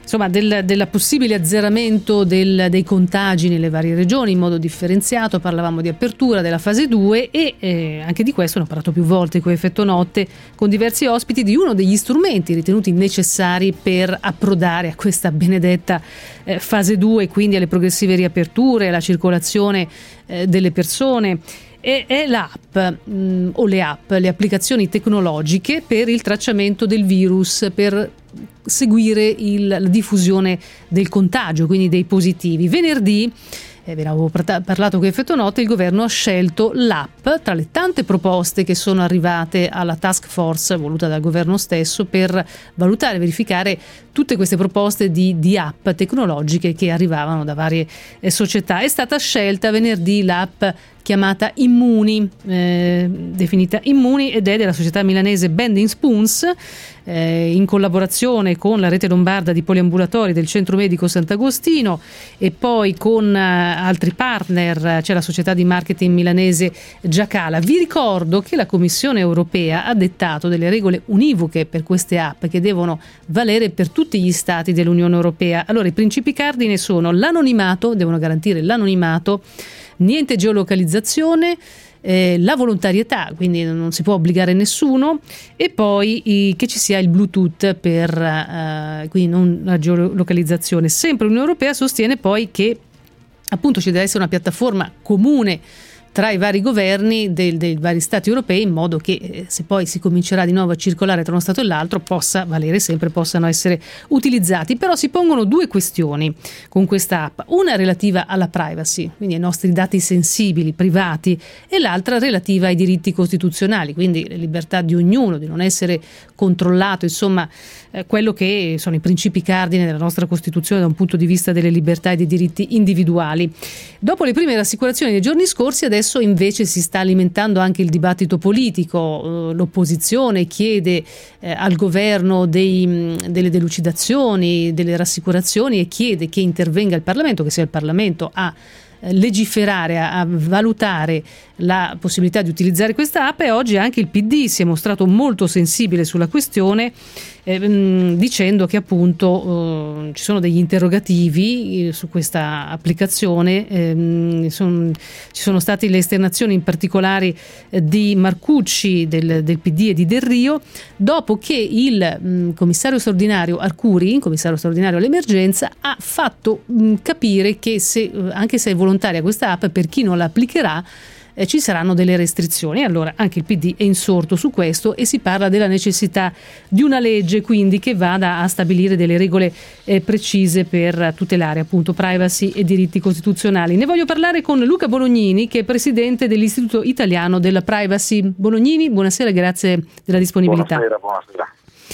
insomma, del, della possibile azzeramento del, dei contagi nelle varie regioni in modo differenziato. Parlavamo di apertura della fase due e eh, anche di questo ne ho parlato più volte con Effetto Notte, con diversi ospiti, di uno degli strumenti ritenuti necessari per approdare a questa benedetta eh, fase due, quindi alle progressive riaperture, alla circolazione eh, delle persone. E è l'app mh, o le app, le applicazioni tecnologiche per il tracciamento del virus, per seguire il, la diffusione del contagio, quindi dei positivi. Venerdì, eh, ve ne avevo parlato con Effetto Notte, il governo ha scelto l'app tra le tante proposte che sono arrivate alla task force voluta dal governo stesso per valutare e verificare tutte queste proposte di, di app tecnologiche che arrivavano da varie eh, società. È stata scelta venerdì l'app chiamata Immuni, eh, definita Immuni, ed è della società milanese Bending Spoons, eh, in collaborazione con la rete lombarda di poliambulatori del Centro Medico Sant'Agostino e poi con eh, altri partner, c'è la società di marketing milanese Giacala. Vi ricordo che la Commissione europea ha dettato delle regole univoche per queste app che devono valere per tutti gli stati dell'Unione Europea. Allora, i principi cardine sono l'anonimato, devono garantire l'anonimato, niente geolocalizzazione, eh, la volontarietà, quindi non si può obbligare nessuno, e poi i, che ci sia il Bluetooth per eh, quindi non la geolocalizzazione. Sempre l'Unione Europea sostiene poi che appunto ci deve essere una piattaforma comune tra i vari governi dei, dei vari stati europei, in modo che eh, se poi si comincerà di nuovo a circolare tra uno stato e l'altro possa valere sempre, possano essere utilizzati. Però si pongono due questioni con questa app, una relativa alla privacy, quindi ai nostri dati sensibili, privati, e l'altra relativa ai diritti costituzionali, quindi la libertà di ognuno di non essere controllato, insomma eh, quello che sono i principi cardine della nostra Costituzione da un punto di vista delle libertà e dei diritti individuali. Dopo le prime rassicurazioni dei giorni scorsi, adesso invece si sta alimentando anche il dibattito politico. L'opposizione chiede eh, al governo dei, delle delucidazioni, delle rassicurazioni, e chiede che intervenga il Parlamento, che sia il Parlamento a legiferare, a, a valutare la possibilità di utilizzare questa app. E oggi anche il P D si è mostrato molto sensibile sulla questione, eh, mh, dicendo che appunto eh, ci sono degli interrogativi eh, su questa applicazione. Eh, son, ci sono state le esternazioni in particolare eh, di Marcucci del, del P D e di Del Rio, dopo che il mh, commissario straordinario Arcuri, commissario straordinario all'emergenza, ha fatto mh, capire che se, anche se è volontaria questa app, per chi non la applicherà Eh, ci saranno delle restrizioni. Allora anche il P D è insorto su questo e si parla della necessità di una legge, quindi, che vada a stabilire delle regole eh, precise per tutelare appunto privacy e diritti costituzionali. Ne voglio parlare con Luca Bolognini, che è presidente dell'Istituto Italiano della Privacy. Bolognini, buonasera, grazie della disponibilità. Buonasera, buonasera.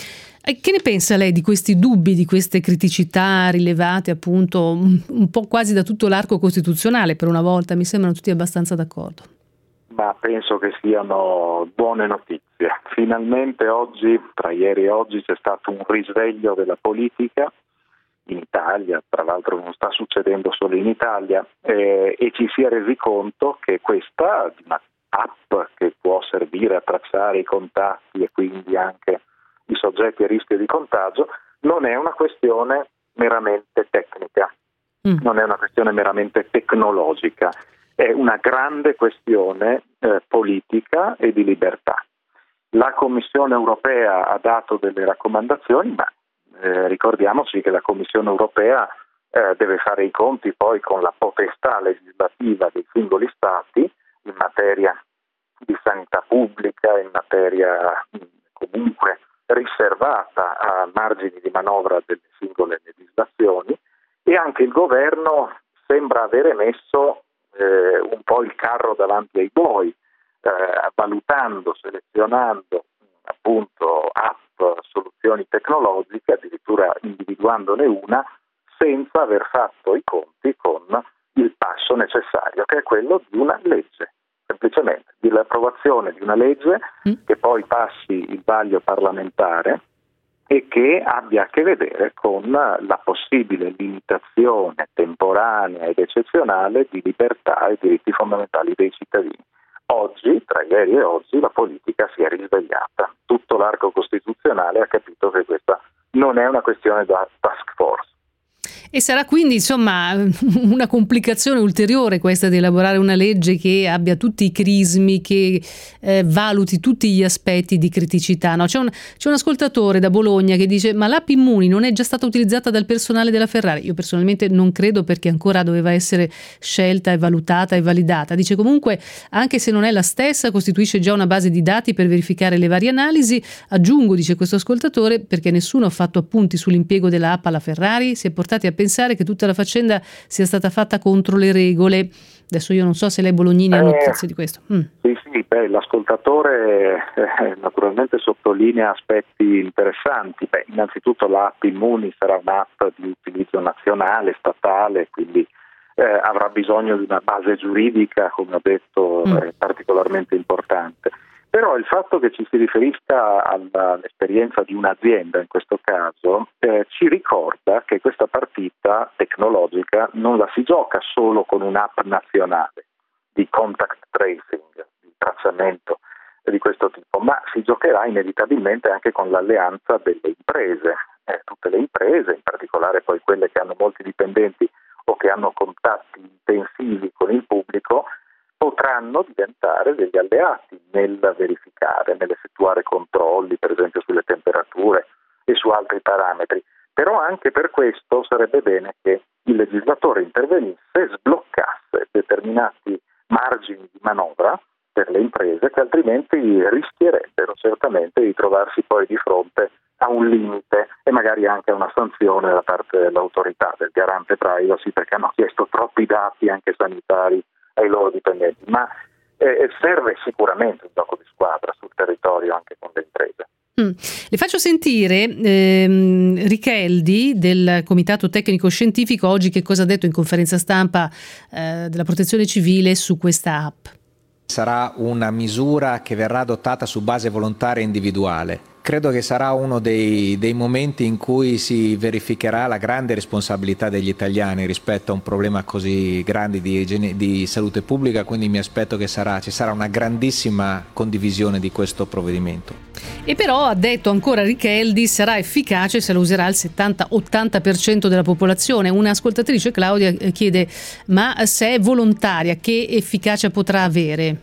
Che ne pensa lei di questi dubbi, di queste criticità rilevate appunto un po' quasi da tutto l'arco costituzionale? Per una volta mi sembrano tutti abbastanza d'accordo. Ma penso che siano buone notizie. Finalmente oggi, tra ieri e oggi, c'è stato un risveglio della politica in Italia, tra l'altro non sta succedendo solo in Italia, eh, e ci si è resi conto che questa, una app che può servire a tracciare i contatti e quindi anche i soggetti a rischio di contagio, non è una questione meramente tecnica, mm. non è una questione meramente tecnologica, è una grande questione eh, politica e di libertà. La Commissione europea ha dato delle raccomandazioni, ma eh, ricordiamoci che la Commissione europea eh, deve fare i conti poi con la potestà legislativa dei singoli stati in materia di sanità pubblica, in materia comunque riservata a margini di manovra delle singole legislazioni, e anche il governo sembra avere messo eh, un po' il carro davanti ai buoi, eh, valutando, selezionando appunto app, soluzioni tecnologiche, addirittura individuandone una, senza aver fatto i conti con il passo necessario, che è quello di una legge. Semplicemente dell'approvazione di una legge mm. che poi passi il vaglio parlamentare e che abbia a che vedere con la possibile limitazione temporanea ed eccezionale di libertà e diritti fondamentali dei cittadini. Oggi, tra ieri e oggi, la politica si è risvegliata. Tutto l'arco costituzionale ha capito che questa non è una questione da task force. E sarà quindi insomma una complicazione ulteriore questa di elaborare una legge che abbia tutti i crismi, che eh, valuti tutti gli aspetti di criticità, no? C'è un, c'è un ascoltatore da Bologna che dice: ma l'app Immuni non è già stata utilizzata dal personale della Ferrari? Io personalmente non credo, perché ancora doveva essere scelta e valutata e validata. Dice comunque, anche se non è la stessa, costituisce già una base di dati per verificare le varie analisi. Aggiungo, dice questo ascoltatore, perché nessuno ha fatto appunti sull'impiego della app alla Ferrari, si è portati a pensare che tutta la faccenda sia stata fatta contro le regole. Adesso io non so se lei Bolognini ha eh, notizie di questo. Mm. Sì, sì, beh, l'ascoltatore eh, naturalmente sottolinea aspetti interessanti. Beh, innanzitutto l'app Immuni sarà un'app di utilizzo nazionale, statale, quindi eh, avrà bisogno di una base giuridica, come ho detto, mm. eh, particolarmente importante. Però il fatto che ci si riferisca all'esperienza di un'azienda, in questo caso, eh, ci ricorda che questa partita tecnologica non la si gioca solo con un'app nazionale di contact tracing, di tracciamento di questo tipo, ma si giocherà inevitabilmente anche con l'alleanza delle imprese. Eh, tutte le imprese, in particolare poi quelle che hanno molti dipendenti o che hanno contatti intensivi con il pubblico, potranno diventare degli alleati nel verificare, nell'effettuare controlli, per esempio sulle temperature e su altri parametri. Però anche per questo sarebbe bene che il legislatore intervenisse e sbloccasse determinati margini di manovra per le imprese, che altrimenti rischierebbero certamente di trovarsi poi di fronte a un limite e magari anche a una sanzione da parte dell'autorità, del garante privacy, perché hanno chiesto troppi dati anche sanitari ai loro dipendenti, ma eh, serve sicuramente un gioco di squadra sul territorio anche con le imprese. Mm. Le faccio sentire ehm, Richeldi del Comitato Tecnico Scientifico oggi che cosa ha detto in conferenza stampa eh, della Protezione Civile su questa app. Sarà una misura che verrà adottata su base volontaria e individuale. Credo che sarà uno dei, dei momenti in cui si verificherà la grande responsabilità degli italiani rispetto a un problema così grande di, di salute pubblica, quindi mi aspetto che sarà, ci sarà una grandissima condivisione di questo provvedimento. E però, ha detto ancora Richeldi, sarà efficace se lo userà il settanta ottanta per cento della popolazione. Un'ascoltatrice, Claudia, chiede: ma se è volontaria, che efficacia potrà avere?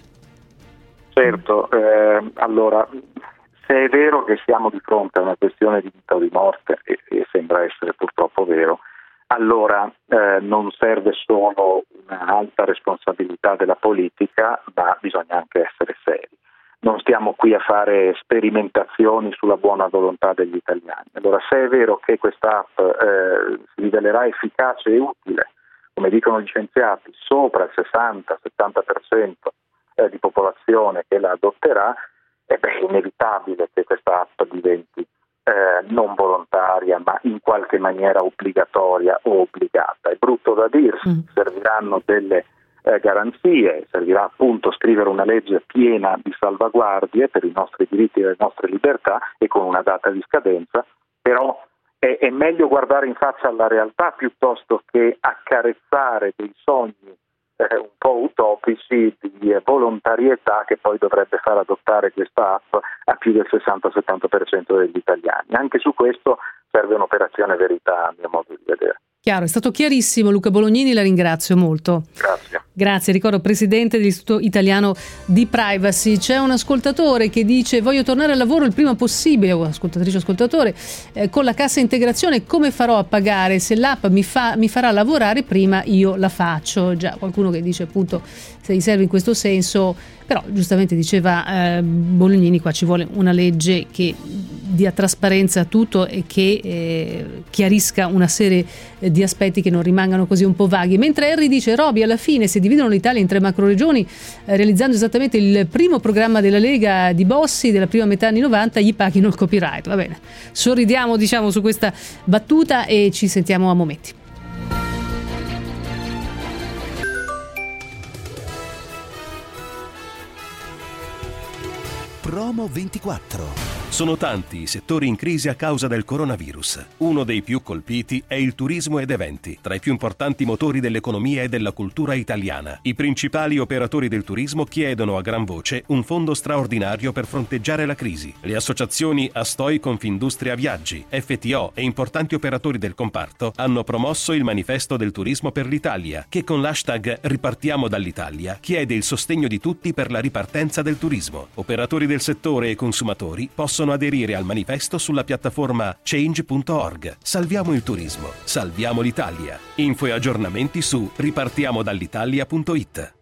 Certo, eh, allora, se è vero che siamo di fronte a una questione di vita o di morte, e, e sembra essere purtroppo vero, allora eh, non serve solo un'alta responsabilità della politica, ma bisogna anche essere seri. Non stiamo qui a fare sperimentazioni sulla buona volontà degli italiani. Allora, se è vero che questa app eh, si rivelerà efficace e utile, come dicono gli scienziati, sopra il sessanta settanta per cento eh, di popolazione che la adotterà, è beh, inevitabile che questa app diventi eh, non volontaria, ma in qualche maniera obbligatoria o obbligata. È brutto da dirsi, mm. serviranno delle Eh, garanzie, servirà appunto scrivere una legge piena di salvaguardie per i nostri diritti e le nostre libertà e con una data di scadenza, però è, è meglio guardare in faccia alla realtà piuttosto che accarezzare dei sogni eh, un po' utopici di eh, volontarietà che poi dovrebbe far adottare questa app a più del sessanta settanta per cento degli italiani. Anche su questo serve un'operazione verità, a mio modo di vedere. Chiaro, è stato chiarissimo. Luca Bolognini, la ringrazio molto. Grazie. Grazie, ricordo presidente dell'Istituto Italiano di Privacy. C'è un ascoltatore che dice: voglio tornare al lavoro il prima possibile, o ascoltatrice ascoltatore, eh, con la cassa integrazione come farò a pagare? Se l'app mi, fa, mi farà lavorare prima io la faccio. Già qualcuno che dice appunto se gli serve in questo senso, però giustamente diceva eh, Bolognini, qua ci vuole una legge che dia trasparenza a tutto e che eh, chiarisca una serie eh, di aspetti che non rimangano così un po' vaghi. Mentre Harry dice: Roby, alla fine se dividono l'Italia in tre macroregioni eh, realizzando esattamente il primo programma della Lega di Bossi della prima metà anni novanta, gli paghino il copyright. Va bene, sorridiamo diciamo su questa battuta e ci sentiamo a momenti. Promo ventiquattro. Sono tanti i settori in crisi a causa del coronavirus. Uno dei più colpiti è il turismo ed eventi, tra i più importanti motori dell'economia e della cultura italiana. I principali operatori del turismo chiedono a gran voce un fondo straordinario per fronteggiare la crisi. Le associazioni Astoi Confindustria Viaggi, F T O e importanti operatori del comparto hanno promosso il manifesto del turismo per l'Italia, che con l'hashtag Ripartiamo dall'Italia chiede il sostegno di tutti per la ripartenza del turismo. Operatori del settore e consumatori possono aderire al manifesto sulla piattaforma change punto org. Salviamo il turismo, salviamo l'Italia. Info e aggiornamenti su ripartiamo dall'italia punto it.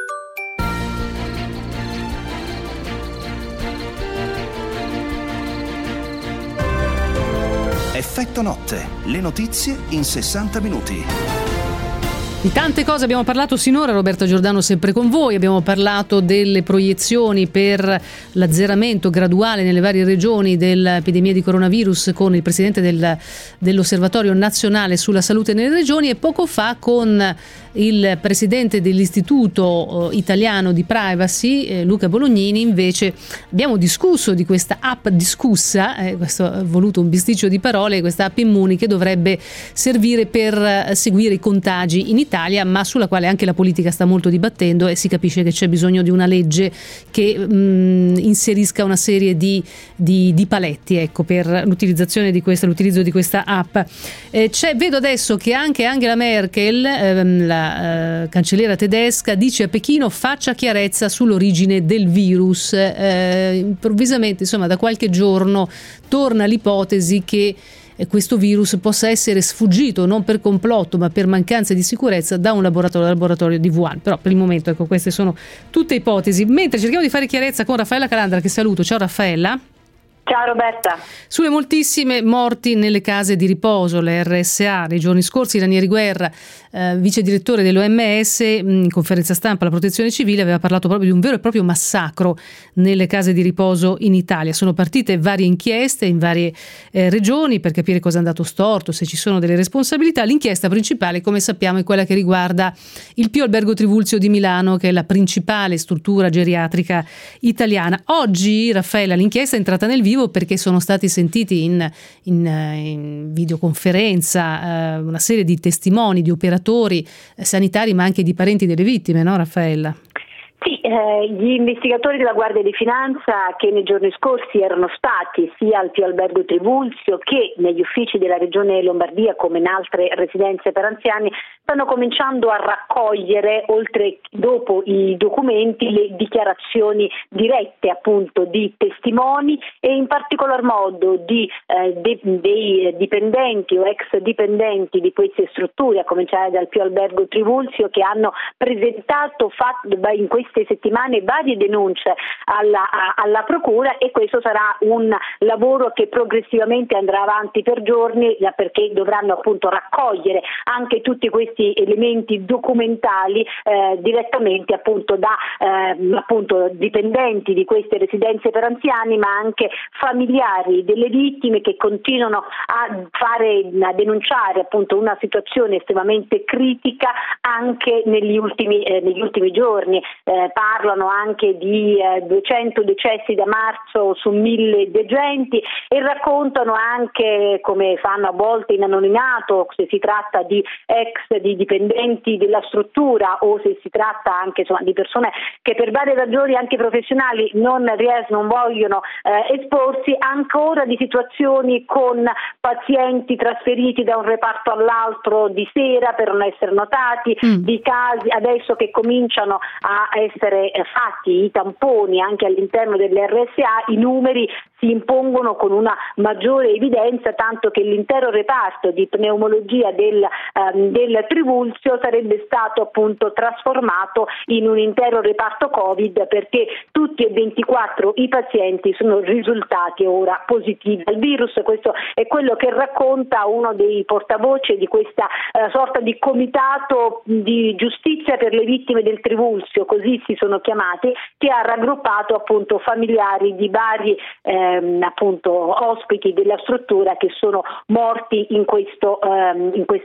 Effetto notte, le notizie in sessanta minuti. Di tante cose abbiamo parlato sinora, Roberta Giordano sempre con voi, abbiamo parlato delle proiezioni per l'azzeramento graduale nelle varie regioni dell'epidemia di coronavirus con il presidente del, dell'Osservatorio Nazionale sulla Salute nelle Regioni, e poco fa con il presidente dell'Istituto Italiano di Privacy, eh, Luca Bolognini, invece abbiamo discusso di questa app discussa, eh, questo ha voluto un bisticcio di parole, questa app Immuni che dovrebbe servire per eh, seguire i contagi in Italia, ma sulla quale anche la politica sta molto dibattendo, e si capisce che c'è bisogno di una legge che mh, inserisca una serie di, di, di paletti, ecco, per l'utilizzazione di questa, l'utilizzo di questa app. Eh, c'è, vedo adesso che anche Angela Merkel, ehm, la Uh, cancelliera tedesca, dice a Pechino faccia chiarezza sull'origine del virus. Uh, improvvisamente, insomma, da qualche giorno torna l'ipotesi che questo virus possa essere sfuggito non per complotto ma per mancanza di sicurezza da un laboratorio, laboratorio di Wuhan. Però per il momento, ecco, queste sono tutte ipotesi. Mentre cerchiamo di fare chiarezza con Raffaella Calandra, che saluto. Ciao Raffaella. Ciao Roberta. Sulle moltissime morti nelle case di riposo, le R S A. Nei giorni scorsi Ranieri Guerra, eh, vice direttore dell'O M S, in conferenza stampa alla Protezione Civile, aveva parlato proprio di un vero e proprio massacro nelle case di riposo in Italia. Sono partite varie inchieste in varie eh, regioni per capire cosa è andato storto, se ci sono delle responsabilità. L'inchiesta principale, come sappiamo, è quella che riguarda il Pio Albergo Trivulzio di Milano, che è la principale struttura geriatrica italiana. Oggi, Raffaella, l'inchiesta è entrata nel vivo perché sono stati sentiti in, in, in videoconferenza eh, una serie di testimoni, di operatori eh, sanitari, ma anche di parenti delle vittime, no Raffaella? Sì, eh, gli investigatori della Guardia di Finanza che nei giorni scorsi erano stati sia al Pio Albergo Trivulzio che negli uffici della Regione Lombardia, come in altre residenze per anziani, stanno cominciando a raccogliere, oltre dopo i documenti, le dichiarazioni dirette appunto di testimoni e in particolar modo di eh, de, dei dipendenti o ex dipendenti di queste strutture, a cominciare dal Pio Albergo Trivulzio, che hanno presentato fatto, in questi queste settimane varie denunce alla, alla Procura, e questo sarà un lavoro che progressivamente andrà avanti per giorni, perché dovranno appunto raccogliere anche tutti questi elementi documentali eh, direttamente appunto da eh, appunto dipendenti di queste residenze per anziani, ma anche familiari delle vittime che continuano a fare a denunciare appunto una situazione estremamente critica anche negli ultimi eh, negli ultimi giorni. Eh, parlano anche di eh, duecento decessi da marzo su mille degenti, e raccontano anche, come fanno a volte in anonimato, se si tratta di ex di dipendenti della struttura o se si tratta anche insomma, di persone che per varie ragioni anche professionali non riescono, non vogliono eh, esporsi, ancora di situazioni con pazienti trasferiti da un reparto all'altro di sera per non essere notati, mm. di casi adesso che cominciano a essere fatti i tamponi anche all'interno delle R S A, i numeri si impongono con una maggiore evidenza, tanto che l'intero reparto di pneumologia del, um, del Trivulzio sarebbe stato appunto trasformato in un intero reparto Covid, perché tutti e ventiquattro i pazienti sono risultati ora positivi al virus. Questo è quello che racconta uno dei portavoce di questa uh, sorta di comitato di giustizia per le vittime del Trivulzio, così si sono chiamati, che ha raggruppato appunto familiari di vari ehm, appunto ospiti della struttura che sono morti in questo ehm, in queste in,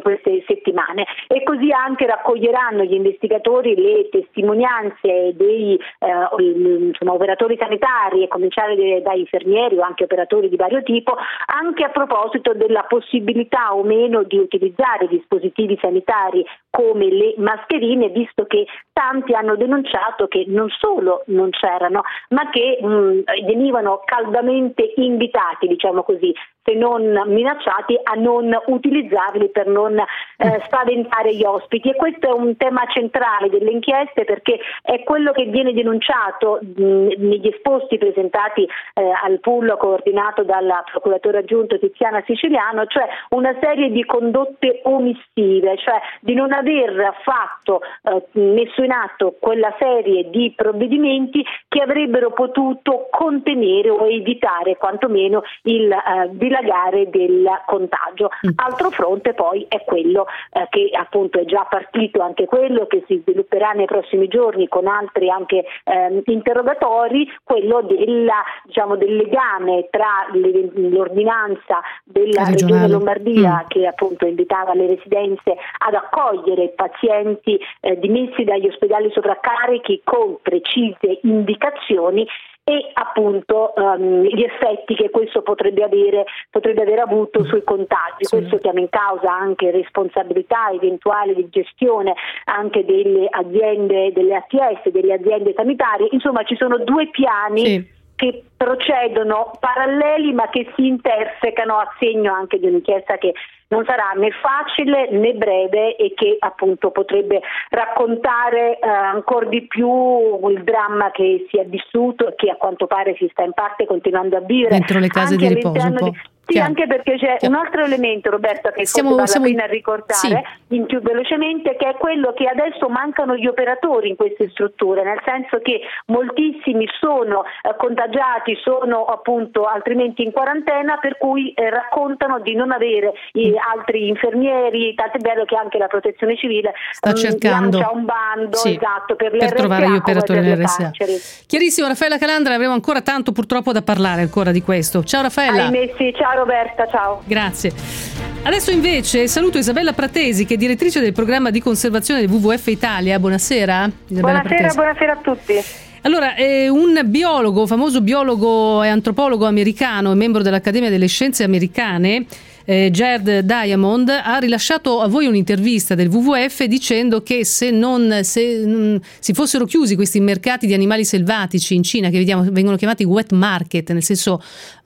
queste settimane, e così anche raccoglieranno gli investigatori le testimonianze dei eh, insomma, operatori sanitari, a cominciare dai infermieri o anche operatori di vario tipo, anche a proposito della possibilità o meno di utilizzare dispositivi sanitari come le mascherine, visto che tanti hanno denunciato che non solo non c'erano, ma che mh, venivano caldamente invitati, diciamo così, se non minacciati, a non utilizzarli per non eh, spaventare gli ospiti. E questo è un tema centrale delle inchieste, perché è quello che viene denunciato mh, negli esposti presentati eh, al pool coordinato dalla procuratore aggiunto Tiziana Siciliano, cioè una serie di condotte omissive, cioè di non aver fatto, eh, messo in atto quella serie di provvedimenti che avrebbero potuto contenere o evitare quantomeno il eh, dilagare del contagio. Altro fronte poi è quello eh, che appunto è già partito, anche quello che si svilupperà nei prossimi giorni con altri anche eh, interrogatori, quello della, diciamo, del legame tra le, l'ordinanza della Regione Lombardia mm. che appunto invitava le residenze ad accogliere pazienti eh, dimessi dagli ospedali sovraccarichi con precise indicazioni, e appunto um, gli effetti che questo potrebbe avere potrebbe aver avuto sui contagi. Sì. Questo chiama in causa anche responsabilità eventuali di gestione anche delle aziende, delle A T S, delle aziende sanitarie. Insomma, ci sono due piani sì. che procedono paralleli ma che si intersecano a segno anche di un'inchiesta che non sarà né facile né breve e che appunto potrebbe raccontare eh, ancora di più il dramma che si è vissuto e che a quanto pare si sta in parte continuando a vivere dentro le case di riposo un po'. Di... Sì, Chiaro. Anche perché c'è Chiaro. un altro elemento, Roberta, che siamo, vale siamo la pena ricordare sì. in più velocemente, che è quello che adesso mancano gli operatori in queste strutture, nel senso che moltissimi sono eh, contagiati, sono appunto altrimenti in quarantena, per cui eh, raccontano di non avere i altri infermieri, tant'è vero che anche la Protezione Civile sta mh, cercando lancia un bando sì. esatto, per, per trovare gli operatori nelle R S A. Chiarissimo, Raffaella Calandra, avremo ancora tanto purtroppo da parlare ancora di questo. Ciao Raffaella. Ahimè, sì, ciao Roberta, ciao. Grazie. Adesso invece saluto Isabella Pratesi, che è direttrice del programma di conservazione del W W F Italia. Buonasera. Isabella buonasera, Pratesi. buonasera a tutti. Allora, eh, un biologo, famoso biologo e antropologo americano e membro dell'Accademia delle Scienze Americane, eh, Jared Diamond, ha rilasciato a voi un'intervista del W W F dicendo che se non se, mh, si fossero chiusi questi mercati di animali selvatici in Cina, che vediamo vengono chiamati wet market, nel senso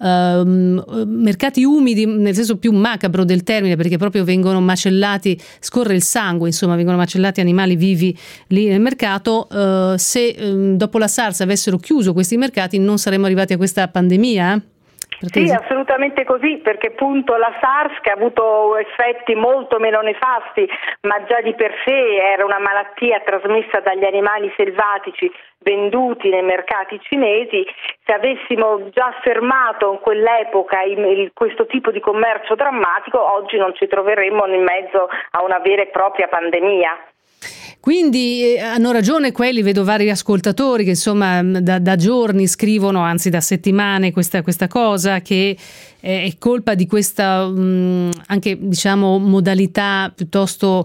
uh, mercati umidi, nel senso più macabro del termine, perché proprio vengono macellati, scorre il sangue, insomma, vengono macellati animali vivi lì nel mercato. Uh, se um, dopo la SARS avessero chiuso questi mercati, non saremmo arrivati a questa pandemia? Sì, assolutamente così, perché appunto la SARS, che ha avuto effetti molto meno nefasti, ma già di per sé era una malattia trasmessa dagli animali selvatici venduti nei mercati cinesi, se avessimo già fermato in quell'epoca il, il, questo tipo di commercio drammatico, oggi non ci troveremmo in mezzo a una vera e propria pandemia. Quindi eh, hanno ragione quelli, vedo vari ascoltatori che insomma da, da giorni scrivono, anzi da settimane, questa, questa cosa, che eh, è colpa di questa mh, anche diciamo modalità piuttosto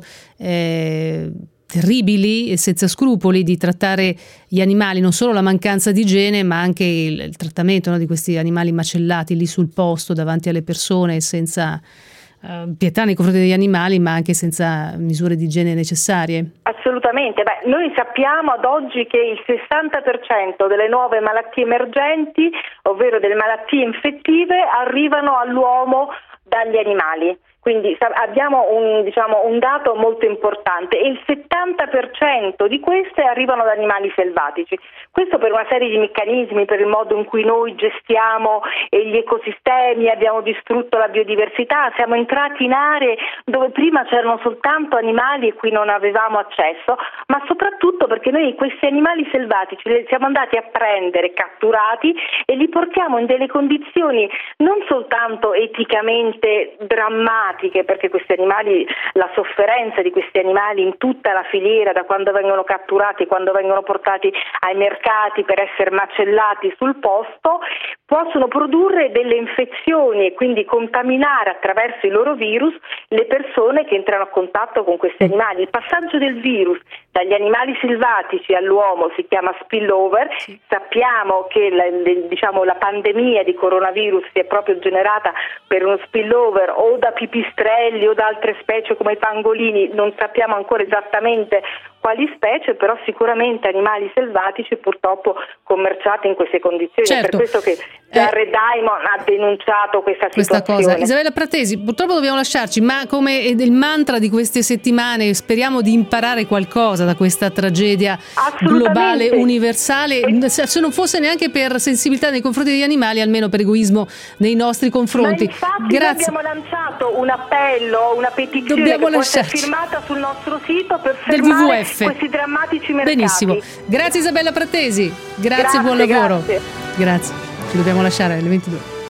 eh, terribili e senza scrupoli di trattare gli animali, non solo la mancanza di igiene ma anche il, il trattamento, no, di questi animali macellati lì sul posto davanti alle persone senza pietà nei confronti degli animali, ma anche senza misure di igiene necessarie. Assolutamente. Beh, noi sappiamo ad oggi che il sessanta per cento delle nuove malattie emergenti, ovvero delle malattie infettive, arrivano all'uomo dagli animali. Quindi abbiamo un, diciamo, un dato molto importante, e il settanta per cento di queste arrivano da animali selvatici. Questo per una serie di meccanismi, per il modo in cui noi gestiamo gli ecosistemi, abbiamo distrutto la biodiversità, siamo entrati in aree dove prima c'erano soltanto animali e cui non avevamo accesso, ma soprattutto perché noi questi animali selvatici li siamo andati a prendere, catturati, e li portiamo in delle condizioni non soltanto eticamente drammatiche, drammatiche, perché questi animali, la sofferenza di questi animali in tutta la filiera, da quando vengono catturati, quando vengono portati ai mercati per essere macellati sul posto, possono produrre delle infezioni e quindi contaminare attraverso i loro virus le persone che entrano a contatto con questi animali. Il passaggio del virus dagli animali selvatici all'uomo si chiama spillover. Sì. Sappiamo che la, le, diciamo, la pandemia di coronavirus si è proprio generata per uno spillover o da pipistrelli o da altre specie come i pangolini, non sappiamo ancora esattamente quali specie, però sicuramente animali selvatici purtroppo commerciati in queste condizioni. Certo. Per questo che Jared eh, Diamond ha denunciato questa, questa situazione. Cosa. Isabella Pratesi, purtroppo dobbiamo lasciarci, ma come il mantra di queste settimane speriamo di imparare qualcosa da questa tragedia globale, universale, se non fosse neanche per sensibilità nei confronti degli animali, almeno per egoismo nei nostri confronti. Ma infatti Grazie. Noi abbiamo lanciato un appello, una petizione dobbiamo che può essere lasciarci. firmata sul nostro sito per del fermare W W F. questi drammatici mercati. Benissimo, grazie Isabella Pratesi, grazie, grazie buon lavoro. Grazie. Grazie, ci dobbiamo lasciare alle ventidue.